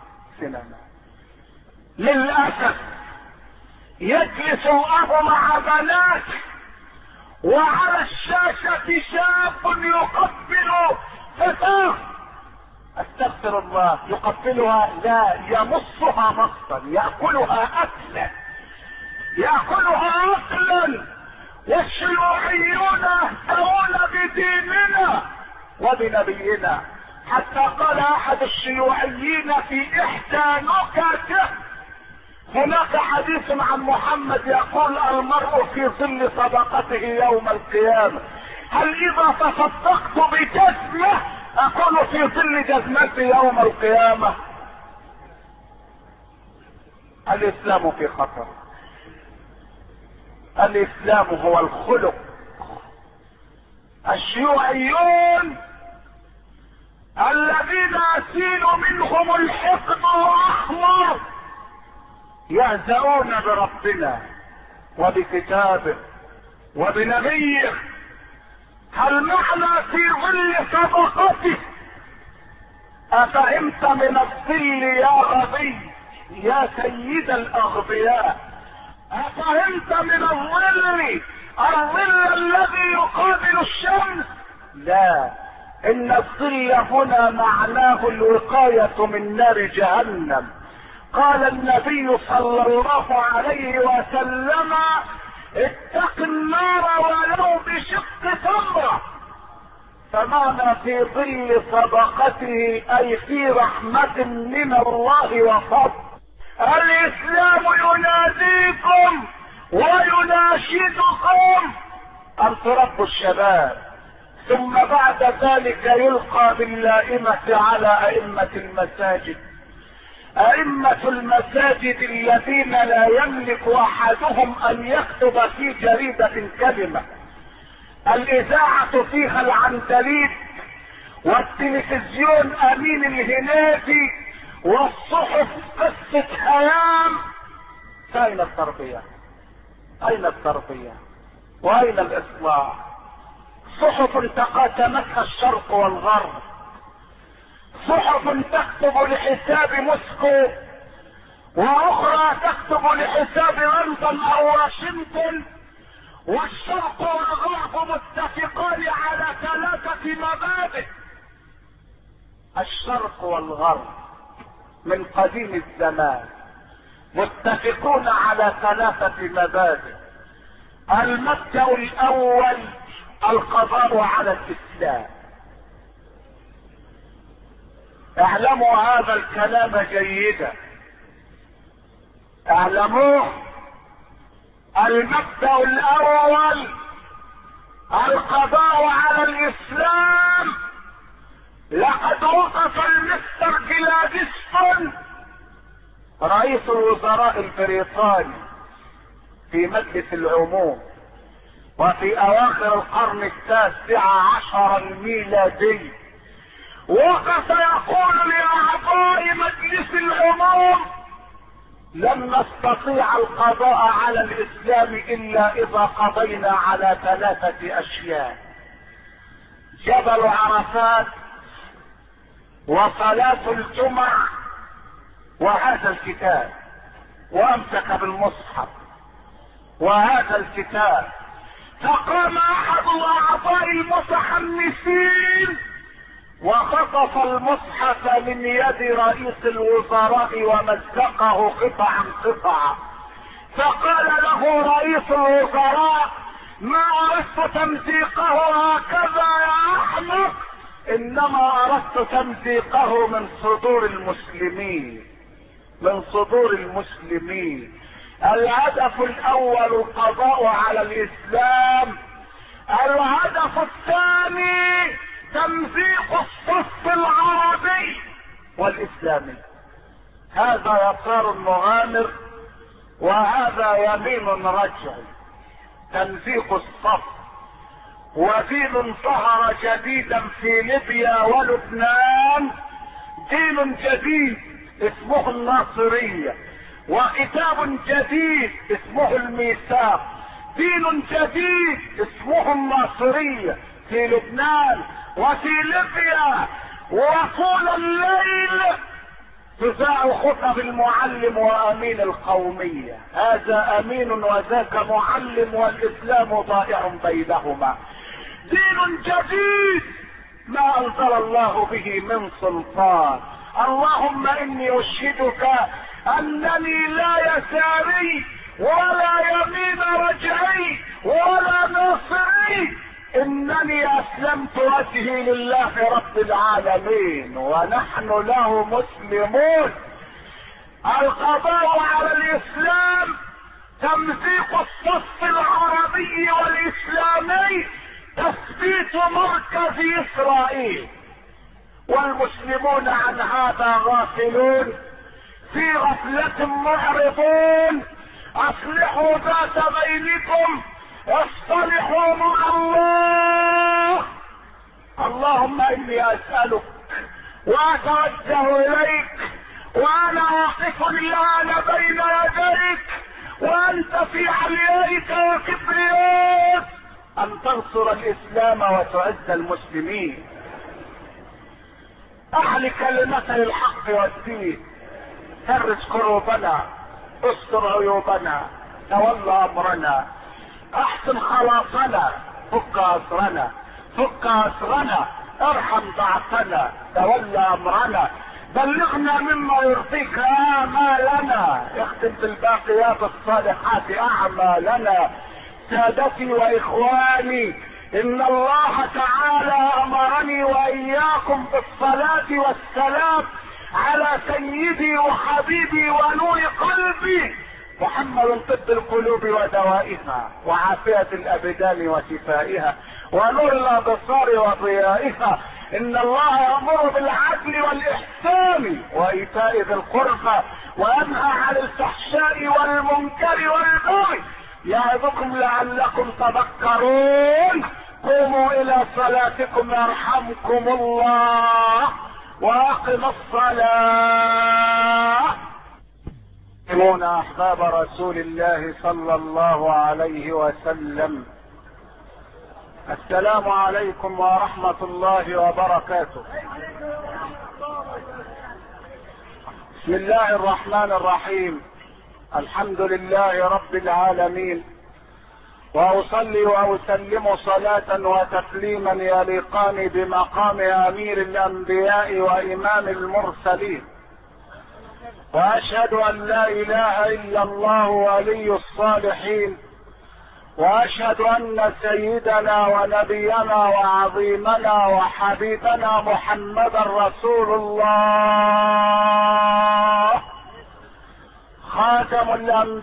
للاسف يجلس الاب مع بناته وعلى الشاشة شاب يقبل فتاة، استغفر الله، يقبلها لا يمصها مصا، يأكلها أكلا، يأكلها أكلا. والشيوعيون يهتمون بديننا وبنبينا، حتى قال أحد الشيوعيين في إحدى نكته: هناك حديث عن محمد يقول المرء في ظل صدقته يوم القيامة، هل إذا تصدقت بجزمة أكون في ظل جزمتي يوم القيامة؟ الإسلام في خطر. الإسلام هو الخلق. الشيوعيون الذين يسيل منهم الحقد الأحمر يهزؤون بربنا وبكتابه وبنبيه. هل معنى في ظل صدقته؟ أفهمت من الظل يا غبي يا سيد الأغبياء؟ أفهمت من الظل الذي يقابل الشمس؟ لا، إن الظل هنا معناه الوقاية من نار جهنم. قال النبي صلى الله عليه وسلم: اتق النار ولو بشق تمرة. فمعنى في ظل صدقته أي في رحمة من الله وفضل. الإسلام يناديكم ويناشدكم أن تربوا الشباب، ثم بعد ذلك يلقى باللائمة على أئمة المساجد. أئمة المساجد الذين لا يملك أحدهم أن يكتب في جريدة كلمة، الإذاعة فيها العندليب، والتلفزيون أمين الهنادي، والصحف قصة هيام. أين التربية؟ أين التربية؟ وأين الإصلاح؟ صحف تقاسمتها الشرق والغرب، صحف تكتب لحساب موسكو، واخرى تكتب لحساب لندن او واشنطن، والشرق والغرب متفقان على 3 مبادئ. الشرق والغرب من قديم الزمان متفقون على 3 مبادئ. المبدأ الاول القضاء على الاسلام. اعلموا هذا الكلام جيدا، اعلموه. المبدأ الاول القضاء على الاسلام. لقد وقف المستر جلادستون رئيس الوزراء البريطاني في مجلس العموم وفي اواخر القرن 19 الميلادي، وقف يقول لأعضاء مجلس العموم: لن نستطيع القضاء على الإسلام إلا إذا قضينا على 3 أشياء: جبل عرفات، وصلاة الجمع، وهذا الكتاب. وأمسك بالمصحف وهذا الكتاب. فقام أحد الأعضاء المتحمسين وخطف المصحف من يد رئيس الوزراء ومزقه قطعا. فقال له رئيس الوزراء: ما اردت تمزيقه هكذا يا احمق، انما اردت تمزيقه من صدور المسلمين، من صدور المسلمين. الهدف الاول القضاء على الاسلام. الهدف الثاني تمزيق الصف العربي والاسلامي. هذا يسار مغامر وهذا يمين رجعي. تمزيق الصف. ودين ظهر جديدا في ليبيا ولبنان، دين جديد اسمه الناصرية. وكتاب جديد اسمه الميثاق، دين جديد اسمه الناصرية في لبنان وفي ليبيا. وطول الليل تذاع خطب المعلم وامين القومية، هذا امين وذاك معلم والاسلام ضائع بينهما. دين جديد ما انزل الله به من سلطان. اللهم اني اشهدك انني لا يساري ولا يمين رجعي ولا ناصري، انني اسلمت وجهي لله رب العالمين ونحن له مسلمون. القضاء على الاسلام تمزيق الصف العربي والاسلامي، تثبيت مركز اسرائيل، والمسلمون عن هذا غافلون، في غفلة معرضون. اصلحوا ذات بينكم، اصطلحوا مع الله. اللهم اني اسألك واتوجه اليك وانا واقف الان بين يديك وانت في عليائك وكبريائك، ان تنصر الاسلام وتعز المسلمين. اعل كلمة الحق والدين، فرج كروبنا، استر عيوبنا، تولى امرنا، احسن خلاصنا، فك اسرنا، فك اسرنا، ارحم ضعفنا، تولى امرنا، بلغنا مما يرضيك امالنا، اختم بالباقيات الصالحات اعمالنا. سادتي واخواني، ان الله تعالى امرني واياكم بالصلاة والسلام على سيدي وحبيبي ونور قلبي محمد، طب القلوب ودوائها وعافية الابدان وشفائها ونور الابصار وضيائها. ان الله يأمر بالعدل والاحسان وايتاء ذي القربى وينهى عن الفحشاء والمنكر والبغي يعظكم لعلكم تذكرون. قوموا الى صلاتكم يرحمكم الله واقم الصلاة. احباب رسول الله صلى الله عليه وسلم، السلام عليكم ورحمة الله وبركاته. بسم الله الرحمن الرحيم، الحمد لله رب العالمين، واصلي واسلم صلاة وتسليما يليقان بمقام امير الانبياء وامام المرسلين، واشهد ان لا اله الا الله ولي الصالحين، واشهد ان سيدنا ونبينا وعظيمنا وحبيبنا محمدا رسول الله، خاتم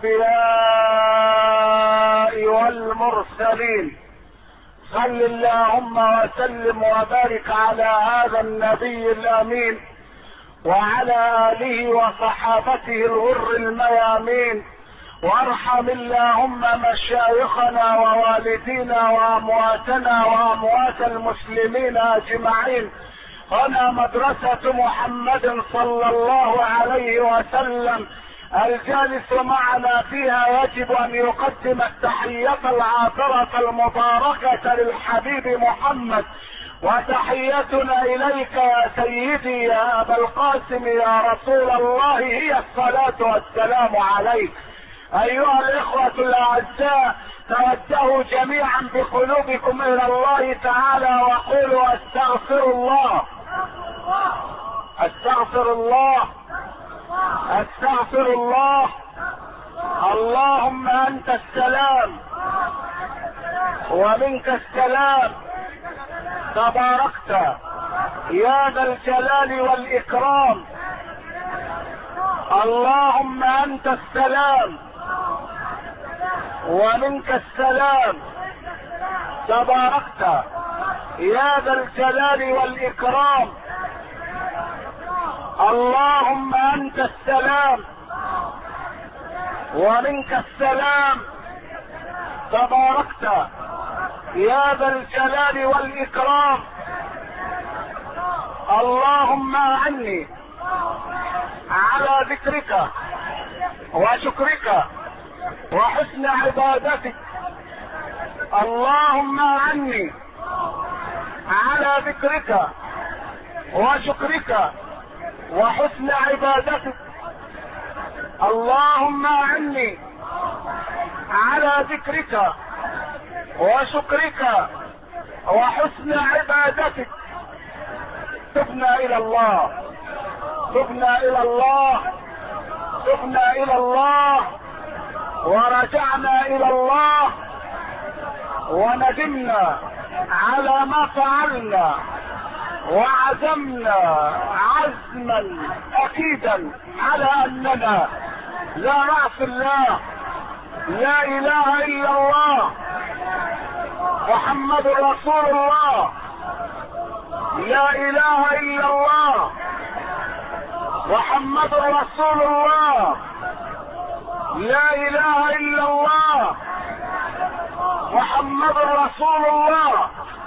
الانبياء والمرسلين. صل اللهم وسلم وبارك على هذا النبي الامين وعلى اله وصحابته الغر الميامين، وارحم اللهم مشايخنا ووالدينا وامواتنا واموات المسلمين اجمعين. هنا مدرسة محمد صلى الله عليه وسلم، الجالس معنا فيها يجب ان يقدم التحية العاطرة المباركة للحبيب محمد، وتحيتنا اليك يا سيدي يا ابا القاسم يا رسول الله هي الصلاة والسلام عليك. ايها الاخوة الاعزاء، توجهوا جميعا بقلوبكم الى الله تعالى وقولوا استغفر الله، استغفر الله، استغفر الله. اللهم انت السلام ومنك السلام، تباركت يا ذا الجلال والاكرام. اللهم انت السلام ومنك السلام، تباركت يا ذا الجلال والاكرام. اللهم انت السلام ومنك السلام، تباركت يا ذا الجلال والاكرام. اللهم اعني على ذكرك وشكرك وحسن عبادتك. اللهم اعني على ذكرك وشكرك وحسن عبادتك. اللهم اعني على ذكرك وشكرك وحسن عبادتك. تبنا الى الله، تبنا الى الله، تبنا الى الله، ورجعنا الى الله، وندمنا على ما فعلنا، وعزمنا عزما اكيدا على اننا لا نعصي الله. لا اله الا الله محمد رسول الله. لا اله الا الله محمد رسول الله. لا اله الا الله محمد رسول الله.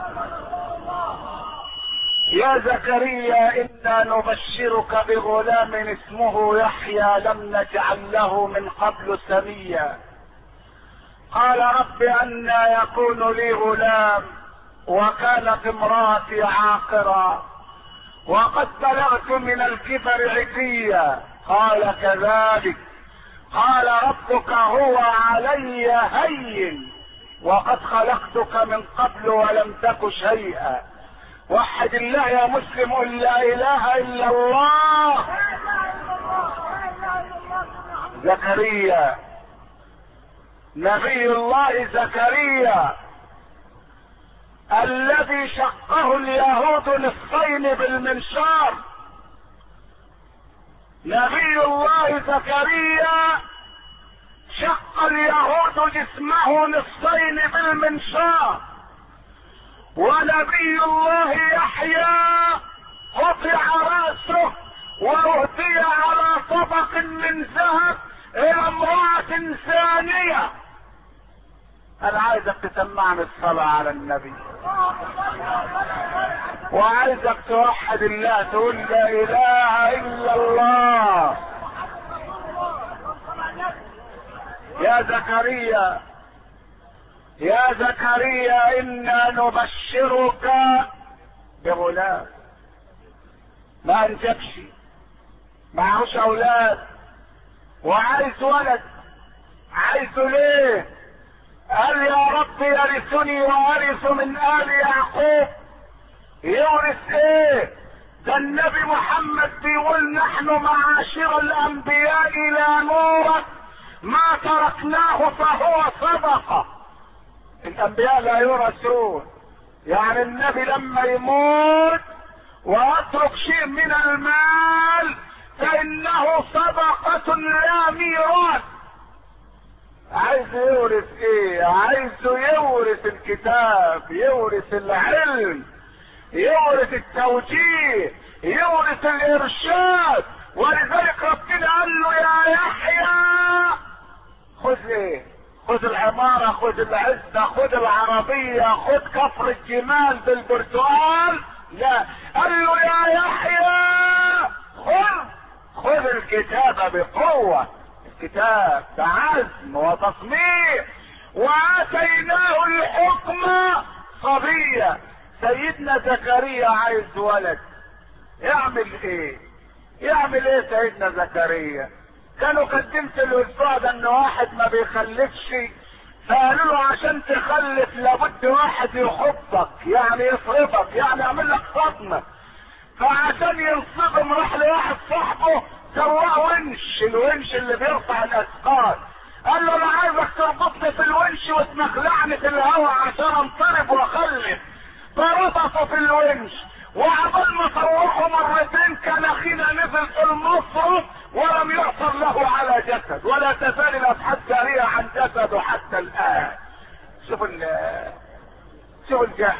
يا زكريا انا نبشرك بغلام اسمه يحيى لم نجعل له من قبل سميا. قال رب أنى يكون لي غلام وكانت امرأتي عاقرا وقد بلغت من الكبر عتيا. قال كذلك قال ربك هو علي هين وقد خلقتك من قبل ولم تك شيئا. وحد الله يا مسلم، قل لا اله الا الله. زكريا نبي الله زكريا الذي شقه اليهود نصفين بالمنشار. نبي الله زكريا شق اليهود جسمه نصفين بالمنشار. ونبي الله يحيى قطع رأسه وأهدي على طبق من ذهب إلى امرأة ثانية. انا عايزك تسمعني الصلاة على النبي، وعايزك توحد الله، تقول لا اله الا الله. يا زكريا، يا زكريا انا نبشرك بغلام ما انجبش، معهوش اولاد وعايز ولد. عايزه ليه؟ قال يا رب يرثني وارث من آل يعقوب. يورث ايه؟ ده النبي محمد بيقول نحن معاشر الانبياء لا نورث ما تركناه فهو صدقة. الانبياء لا يورثون، يعني النبي لما يموت ويترك شيء من المال فانه صدقة لا ميراث. عايز يورث ايه؟ عايزه يورث الكتاب، يورث العلم، يورث التوجيه، يورث الارشاد. ولذلك ربنا قال له يا يحيى خذ ايه؟ خذ العمارة، خذ العزة، خذ العربية، خذ كفر الجمال بالبرتقال. لا، قال له يا يحيى خذ الكتاب بقوة. الكتاب بعزم وتصميم. واتيناه الحكم صبيا. سيدنا زكريا عايز ولد، يعمل ايه؟ يعمل ايه سيدنا زكريا؟ كانوا قدمت الاسبوع ده ان واحد ما بيخلفش، فقالوا له عشان تخلف لابد واحد يخطك، يعني يصرفك، يعني يعمل لك صدمه. فعشان ينصدم راح لواحد صاحبه سواه ونش، الونش اللي بيرفع الاثقال. قال له انا عايزك تربطني في الونش وتمخلعني في الهواء عشان انطرب واخلف. فربطه في الونش، وعقبال ما طوحه مرتين كان اخينا نزل في المصرف ولم يعثر له على جسد، ولا تزال الابحاث جاريه عن جسده حتى الان. شوف الجهل،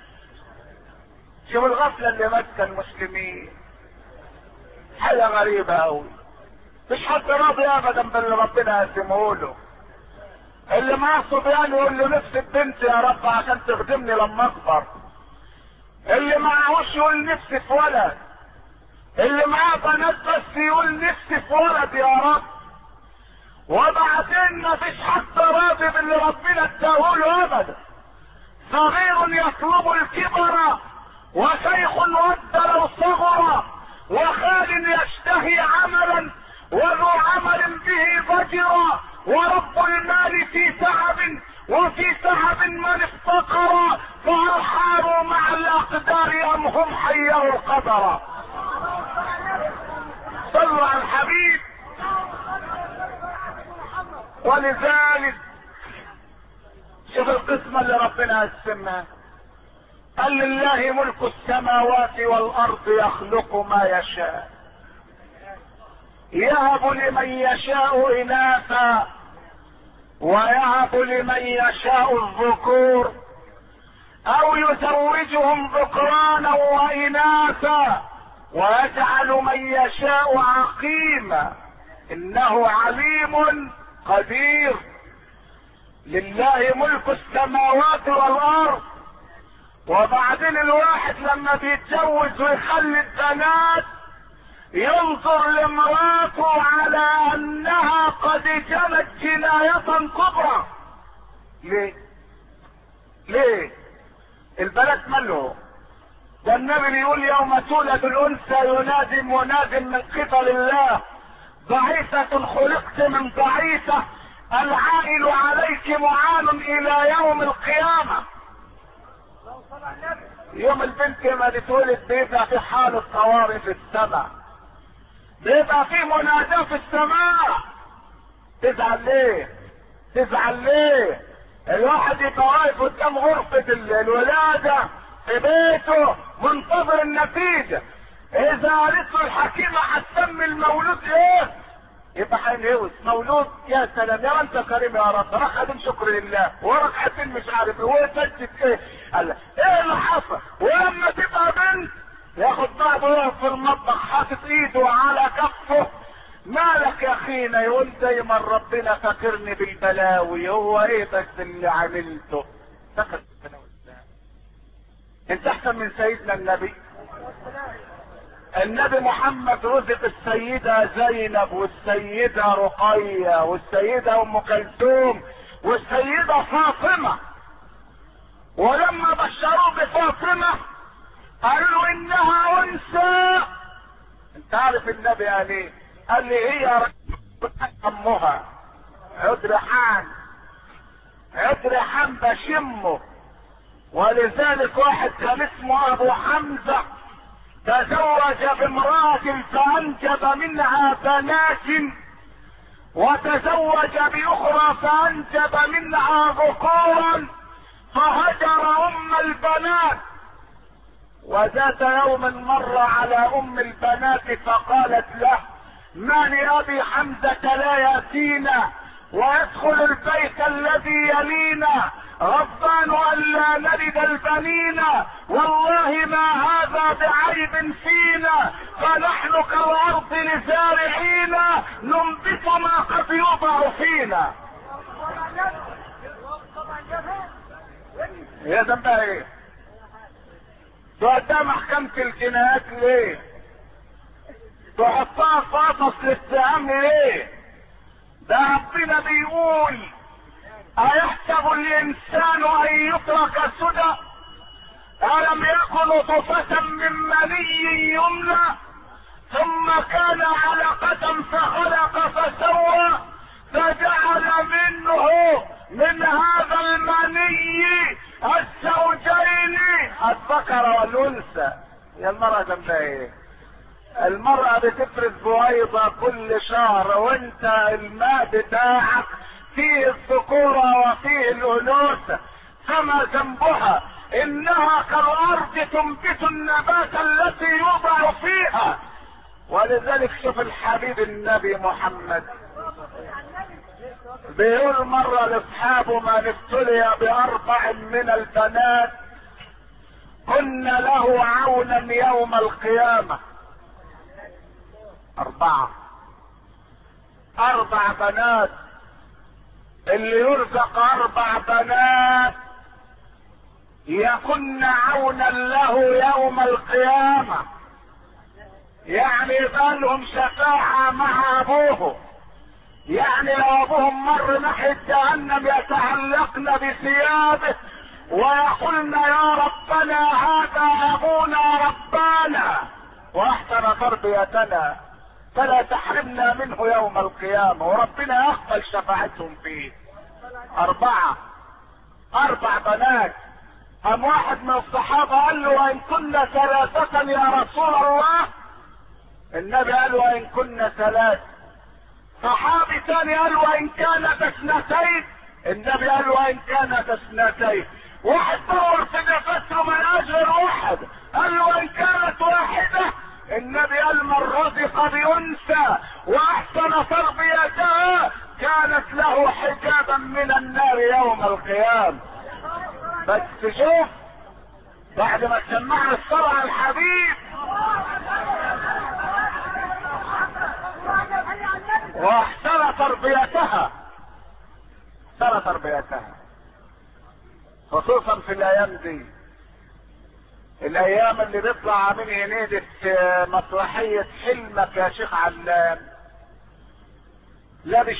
شوف الغفله اللي ماسكه المسلمين. حاجه غريبه قوي. مش حد راضي ابدا باللي ربنا قسمه له. اللي معاه صبيان يقول له نفسي بنت يا رب عشان تخدمني لما اكبر. اللي معهوش يقول نفسي في ولد. اللي معاه بنات بس يقول نفسي في ولد يا رب. وبعدين ما فيش حد راضي باللي ربنا اداهوله ابدا. صغير يطلب الكبر، وشيخ ود لو صغر، وخال يشتهي عملا وذو عمل به ضجر، ورب المال في تعب وفي تعب من افتقر، فارحاروا مع الاقدار ام هم حيروا القدر. صلوا على الحبيب. ولذلك شوف القسمة اللي ربنا قسمها، قال لله ملك السماوات والارض يخلق ما يشاء، يهب لمن يشاء اناثا ويهب لمن يشاء الذكور، او يزوجهم ذكرانا واناثا ويجعل من يشاء عقيما، انه عليم قدير. لله ملك السماوات والارض. وبعدين الواحد لما بيتجوز ويخلي البنات ينظر لمراته على انها قد جنت جناية كبرى. ليه البنات ماله؟ ده النبي بيقول يوم تولد الانثى ينادي مناد من قبل الله ضعيفة خلقت من ضعيفة، العائل عليك معان الى يوم القيامة. يوم البنت ما تتولد بيبقى في حالة طوارئ في السماء، بيبقى في مناداة في السماء. تزعل ليه؟ تزعل ليه؟ الواحد يبقى واقف قدام غرفة الولادة في بيته منتظر النتيجة، اذا قالت له الحكيمة هتسمي المولود ايه؟ يبقى هينهوس مولود. يا سلام يا انت كريم يا رب، ركعتين شكر لله وركعتين مش عارف ايه سجد ايه. قال ايه اللي حصل؟ ولما تبقى بنت ياخد بعضه يقف في المطبخ حاطط ايده على كفه، مالك يا اخينا؟ يقول دايما ربنا فاكرني بالبلاوي، هو ايه بس اللي عملته؟ فاكر البلاوي. انت احسن من سيدنا النبي. النبي محمد رزق السيدة زينب والسيدة رقية والسيدة ام كلثوم والسيدة فاطمة، ولما بشروه بفاطمة قالوا انها انثى. انت عارف النبي قال ايه؟ قال لي هي امها عدرحان بشمه. ولذلك واحد كان اسمه ابو حمزة تزوج بامرأة فانجب منها بنات، وتزوج باخرى فانجب منها ذكورا، فهجر ام البنات. وذات يوم مر على ام البنات فقالت له ما لابي حمزة لا ياتينا ويدخل البيت الذي يلينا، غضبان الا نلد البنين، والله ما هذا بعيب فينا، فنحن كالارض لزارعين ننبت ما قد يوضع فينا. يا ذنبها ايه؟ توديها محكمة الجنايات ليه؟ تحطها في قفص الاتهام ليه؟ ده ربنا بيقول ايحسب الانسان ان يترك سدى، الم يكن نطفة من مني يمنى ثم كان علقة فخلق فسوى فجعل منه من هذا المني الزوجين الذكر والانثى. يا المرأة ذنبها ايه؟ المرأة بتفرز بويضة كل شهر، وانت الماء بتاعك فيه الذكورة وفيه الانوثة، فما ذنبها؟ انها كالارض تنبت النبات التي يوضع فيها. ولذلك شوف الحبيب النبي محمد بيقول مرة لاصحابه من ابتلي باربع من البنات كن له عونا يوم القيامة. اربع بنات، اللي يرزق اربع بنات يكن عونا له يوم يعني لو ابوهم مر ناحية جهنم يتعلقن بثيابه ويقولن يا ربنا هذا ابونا ربانا واحسن تربيتنا فلا تحرمنا منه يوم القيامة، وربنا يقبل شفاعتهم فيه. 4 بنات. قام واحد من الصحابة قال له وان كنا 3 يا رسول الله؟ النبي قال وان كنا 3. صحابي ثاني قال وان كانت 2. النبي قال وان كانت 2. واحد دور في نفسه من اجل واحد قال له وان كانت 1. النبي قال من رزق بانثى واحسن تربيتها كانت له حجابا من النار يوم القيامة. بس شوف بعد ما سمعنا الصلاة على الحبيب واحسن تربيتها، خصوصا في الايام دي، الايام اللي بيطلع من هنيدة مسرحية حلمك يا شيخ علام. لا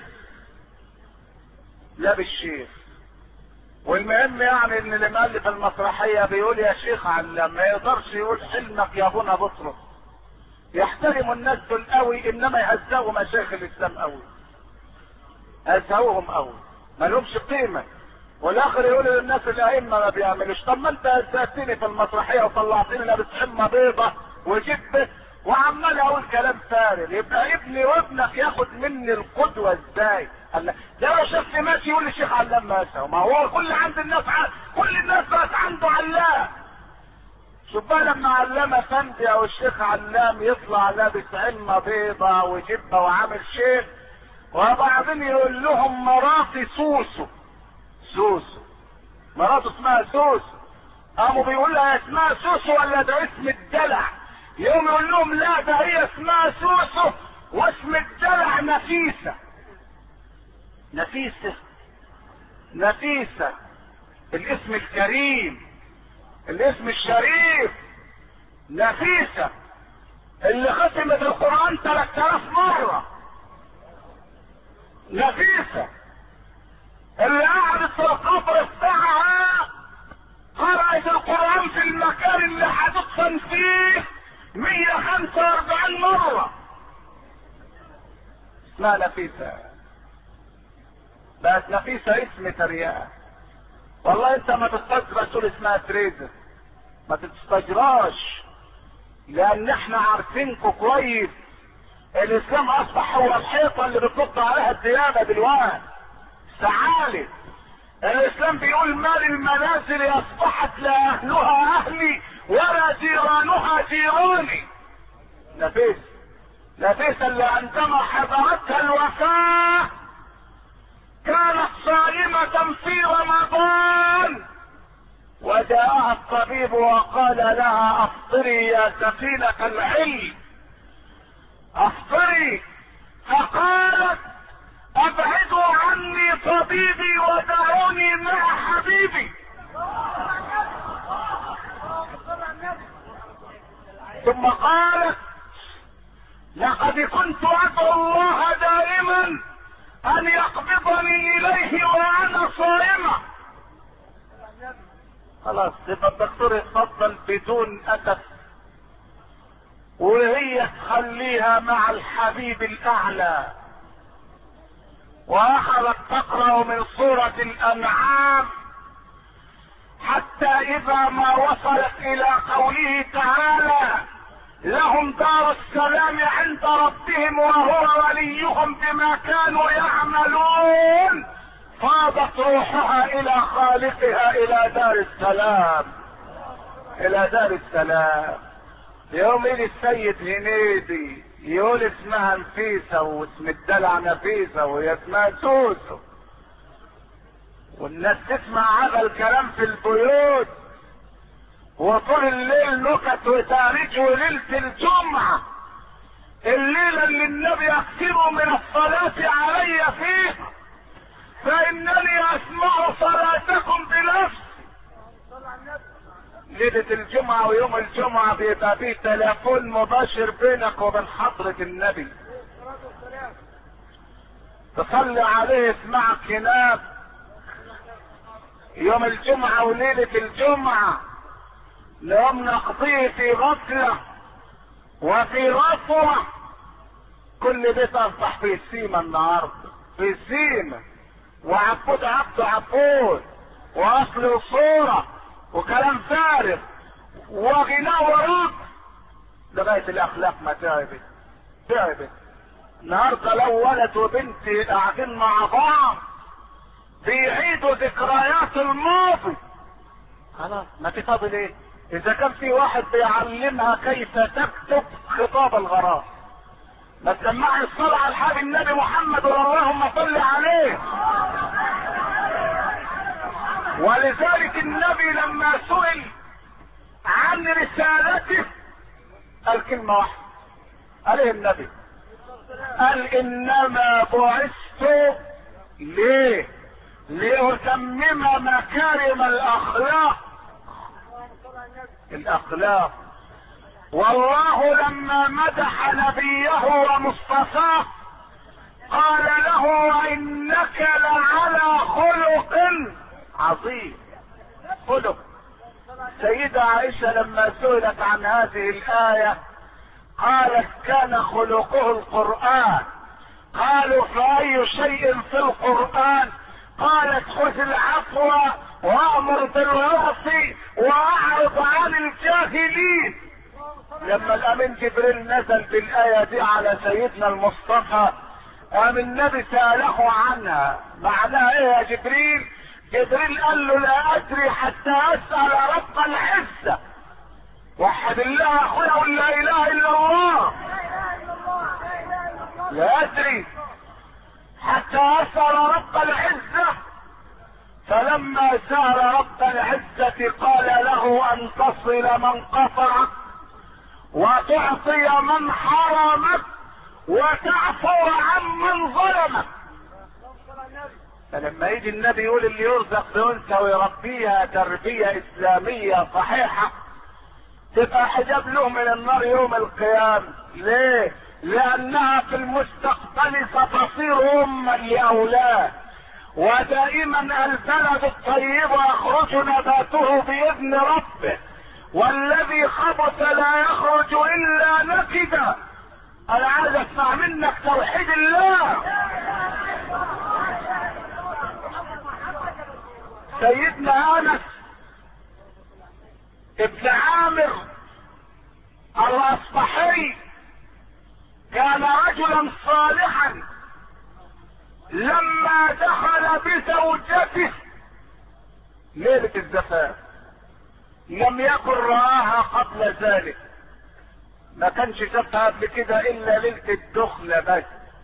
بالشيخ. والمهم يعني ان اللي مؤلف المسرحية بيقول يا شيخ علام، ما يقدرش يقول حلمك يا ابونا بطرس. يحترموا الناس دول قوي، انما يهزقوا مشايخ الاسلام قوي، هزقوهم قوي ما لهمش قيمة. والاخر يقول للناس الائمة ما بيعملوش. طب ما انت هزقتني في المسرحية وطلعتني لابس حمة بيضة وجبت وعمال اقول كلام فارغ. يبقى ابني وابنك ياخد مني القدوة ازاي؟ ده لو شافني ماشي يقول لي شيخ علام ماشي. ما هو كل الناس بقت عنده علام. شوف بقى لما علام افندي او الشيخ علام يطلع لابس عمة بيضة وجبة وعامل شيخ، وبعدين يقول لهم مراتي سوسو مراته اسمها سوسو. قاموا بيقول لها اسمها سوسو ولا ده اسم الدلع؟ يوم يقول لهم لا ده هي اسمها سوسو واسم الدلع نفيسة. الاسم الكريم، الاسم الشريف نفيسة، اللي ختمت القرآن 3000 مرة. نفيسة اللي قعدت في القبر بتاعها قرأت القرآن في المكان اللي هتدفن فيه 145 مرة. اسمها نفيسة. بقت نفيسة اسم تريقة. والله انت ما تستجرى تقول اسمها تريزة، ما تستجراش، لان احنا عارفينكم كويس. الاسلام اصبح هو الحيطة اللي بتطلع عليها الديانة دلوقتي. تعالي الاسلام بيقول ما للمنازل اصبحت لا اهلها اهلي ولا جيرانها جيراني. نفيسة اللي عندما حضرتها الوفاة كانت صائمة في رمضان وجاءها الطبيب وقال لها افطري يا سفينة العلم افطري، فقالت ابعدوا عني طبيبي ودعوني مع حبيبي. ثم قالت لقد كنت ادعو الله دائما ان يقبضني اليه وانا صائمة. خلاص يبقى الدكتور يتفضل بدون اسف، وهي تخليها مع الحبيب الاعلى. واخذت تقرأ من سورة الانعام حتى اذا ما وصلت الى قوله تعالى لهم دار السلام عند ربهم وهو وليهم بما كانوا يعملون، فاضت روحها الى خالقها الى دار السلام. يوم يجي السيد هنيدي يقول اسمها نفيسة واسم الدلع نفيسة وهي اسمها سوسو، والناس تسمع هذا الكلام في البيوت وطول الليل نكت وتاريخ وليلة الجمعة، الليلة اللي النبي يكثر من الصلاة علي فيها فإنني أسمع صلاتكم بنفسي. ليلة الجمعة ويوم الجمعة بيبقى فيه تليفون مباشر بينك وبين حضرة النبي. تصلي عليه اسمعك هناك يوم الجمعة وليلة الجمعة، لهم نقضيه في غفلة وفي رفوة. كل بيت اصبح في سيمة النهاردة، في سيمة، وعبود عبد عبود، واصل وصورة وكلام فارغ وغناء ورقص، لغاية الاخلاق ما تعبت. النهارده لو ولد وبنت قاعدين مع بعض بيعيدوا ذكريات الماضي، خلاص ما في فاضل ايه؟ اذا كان في واحد بيعلمها كيف تكتب خطاب الغرام، ما تسمعي الصلاة على الحبيب النبي محمد اللهم صل عليه. ولذلك النبي لما سئل عن رسالته قال كلمة واحدة، قال ايه النبي؟ قال انما بعثت ليه؟ لأتمم مكارم الاخلاق. والله لما مدح نبيه ومصطفاه قال له وانك لعلى خلق عظيم. خلق. سيدة عائشة لما سئلت عن هذه الآية قالت كان خلقه القرآن. قالوا فأي شيء في القرآن؟ قالت خذ العفو وأمر بالعرف وأعرض عن الجاهلين. لما الأمين جبريل نزل بالآية دي على سيدنا المصطفى قام النبي سأله عنها، معناها ايه يا جبريل؟ جبريل قال له لا أدري حتى أسأل رب العزة. وحد الله يا اخويا قل لا اله الا الله. لا ادري حتى اسأل رب العزة. فلما سأل رب العزة قال له ان تصل من قطعك وتعطي من حرمك وتعفو عن من ظلمك. فلما يجي النبي يقول اللي يرزق بأنثى ويربيها تربية اسلامية صحيحة تبقى حجاب له من النار يوم القيامة. ليه؟ لانها في المستقبل ستصير اما لاولاد. ودائما البلد الطيب يخرج نباته باذن ربه، والذي خبث لا يخرج الا نكدا. انا عايز اسمع منك توحيد الله. سيدنا انس ابن عامر الاصبحي كان رجلا صالحا، لما دخل بزوجته ليلة الزفاف لم يكن رآها قبل ذلك، ما كانش شافها قبل كده الا ليلة الدخلة بس.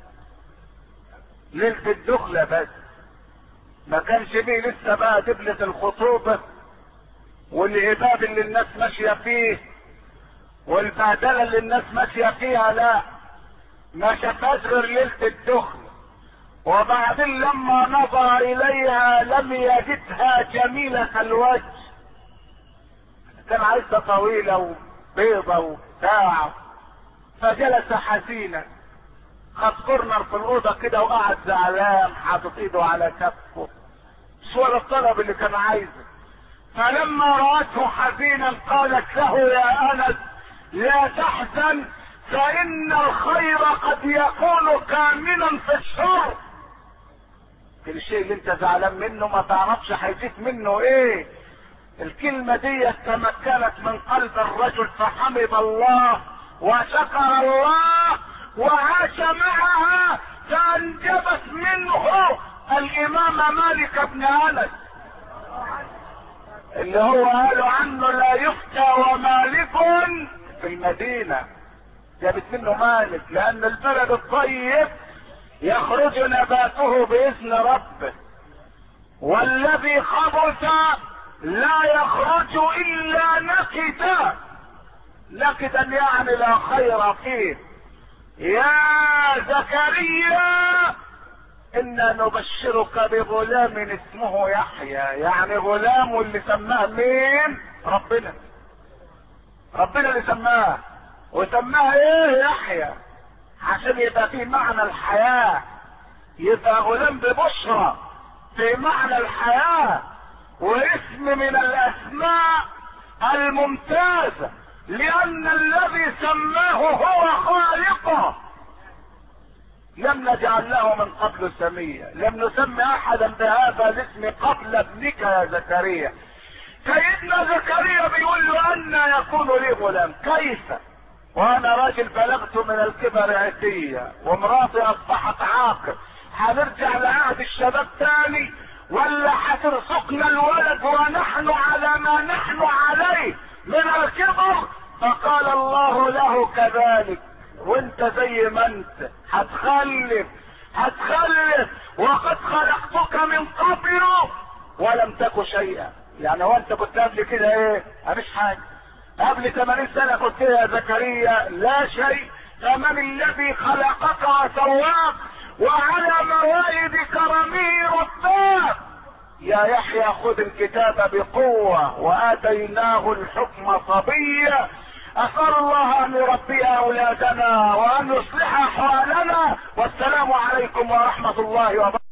ليلة الدخلة بس، ما كانش بيه لسه بقى دبلة الخطوبة والهباب اللي الناس ماشية فيه والبهدلة اللي الناس ماشية فيها. لا، ما شافهاش غير ليلة الدخل. وبعدين لما نظر اليها لم يجدها جميلة الوجه، كان عايزة طويلة وبيضة وبتاع، فجلس حزينا، خد كورنر في الأوضة كده وقعد زعلان حاطط ايده على كفه، مش ولا الطلب اللي كان عايزه. فلما رأته حزينا قالت له يا أنس لا تحزن، فإن الخير قد يكون كامنا في الشر. كل شيء اللي انت زعلان منه ما تعرفش هيجيك منه ايه. الكلمة دي تمكنت من قلب الرجل فحمد الله وشكر الله وعاش معها، فانجبت منه الامام مالك بن انس اللي هو قالوا عنه لا يفتى ومالك في المدينة. جابت منه مالك لان البلد الطيب يخرج نباته باذن ربه، والذي خبث لا يخرج الا نكدا. نكدا يعني لا خير فيه. يا زكريا انا نبشرك بغلام اسمه يحيى، يعني غلام، واللي سماه مين؟ ربنا اللي سماه. وسماه ايه؟ يحيى، عشان يبقى فيه معنى الحياة. يبقى غلام ببشرى في معنى الحياة، واسم من الاسماء الممتازة، لان الذي سماه هو خالقه. لم نجعل له من قبل سميا، لم نسمي احدا بهذا الاسم قبل ابنك يا زكريا. سيدنا زكريا بيقول له ان يكون لي غلام، كيف وانا راجل بلغت من الكبر عتية ومراتي اصبحت عاقر؟ هنرجع لعهد الشباب تاني ولا هترزقنا الولد ونحن على ما نحن عليه من الكبر؟ فقال الله له كذلك، وانت زي ما انت هتخلف وقد خلقتك من قبل ولم تك شيئا. يعني وانت كنت قبل كده ايه؟ مفيش حاجه. قبل 80 سنه كنت ايه يا زكريا؟ لا شيء. فمن الذي خلقك وسواك وعلى موائد كرمه رباك؟ يا يحيى خذ الكتاب بقوه واتيناه الحكم صبيا. اسال الله ان يربي اولادنا وان يصلح احوالنا، والسلام عليكم ورحمه الله وبركاته.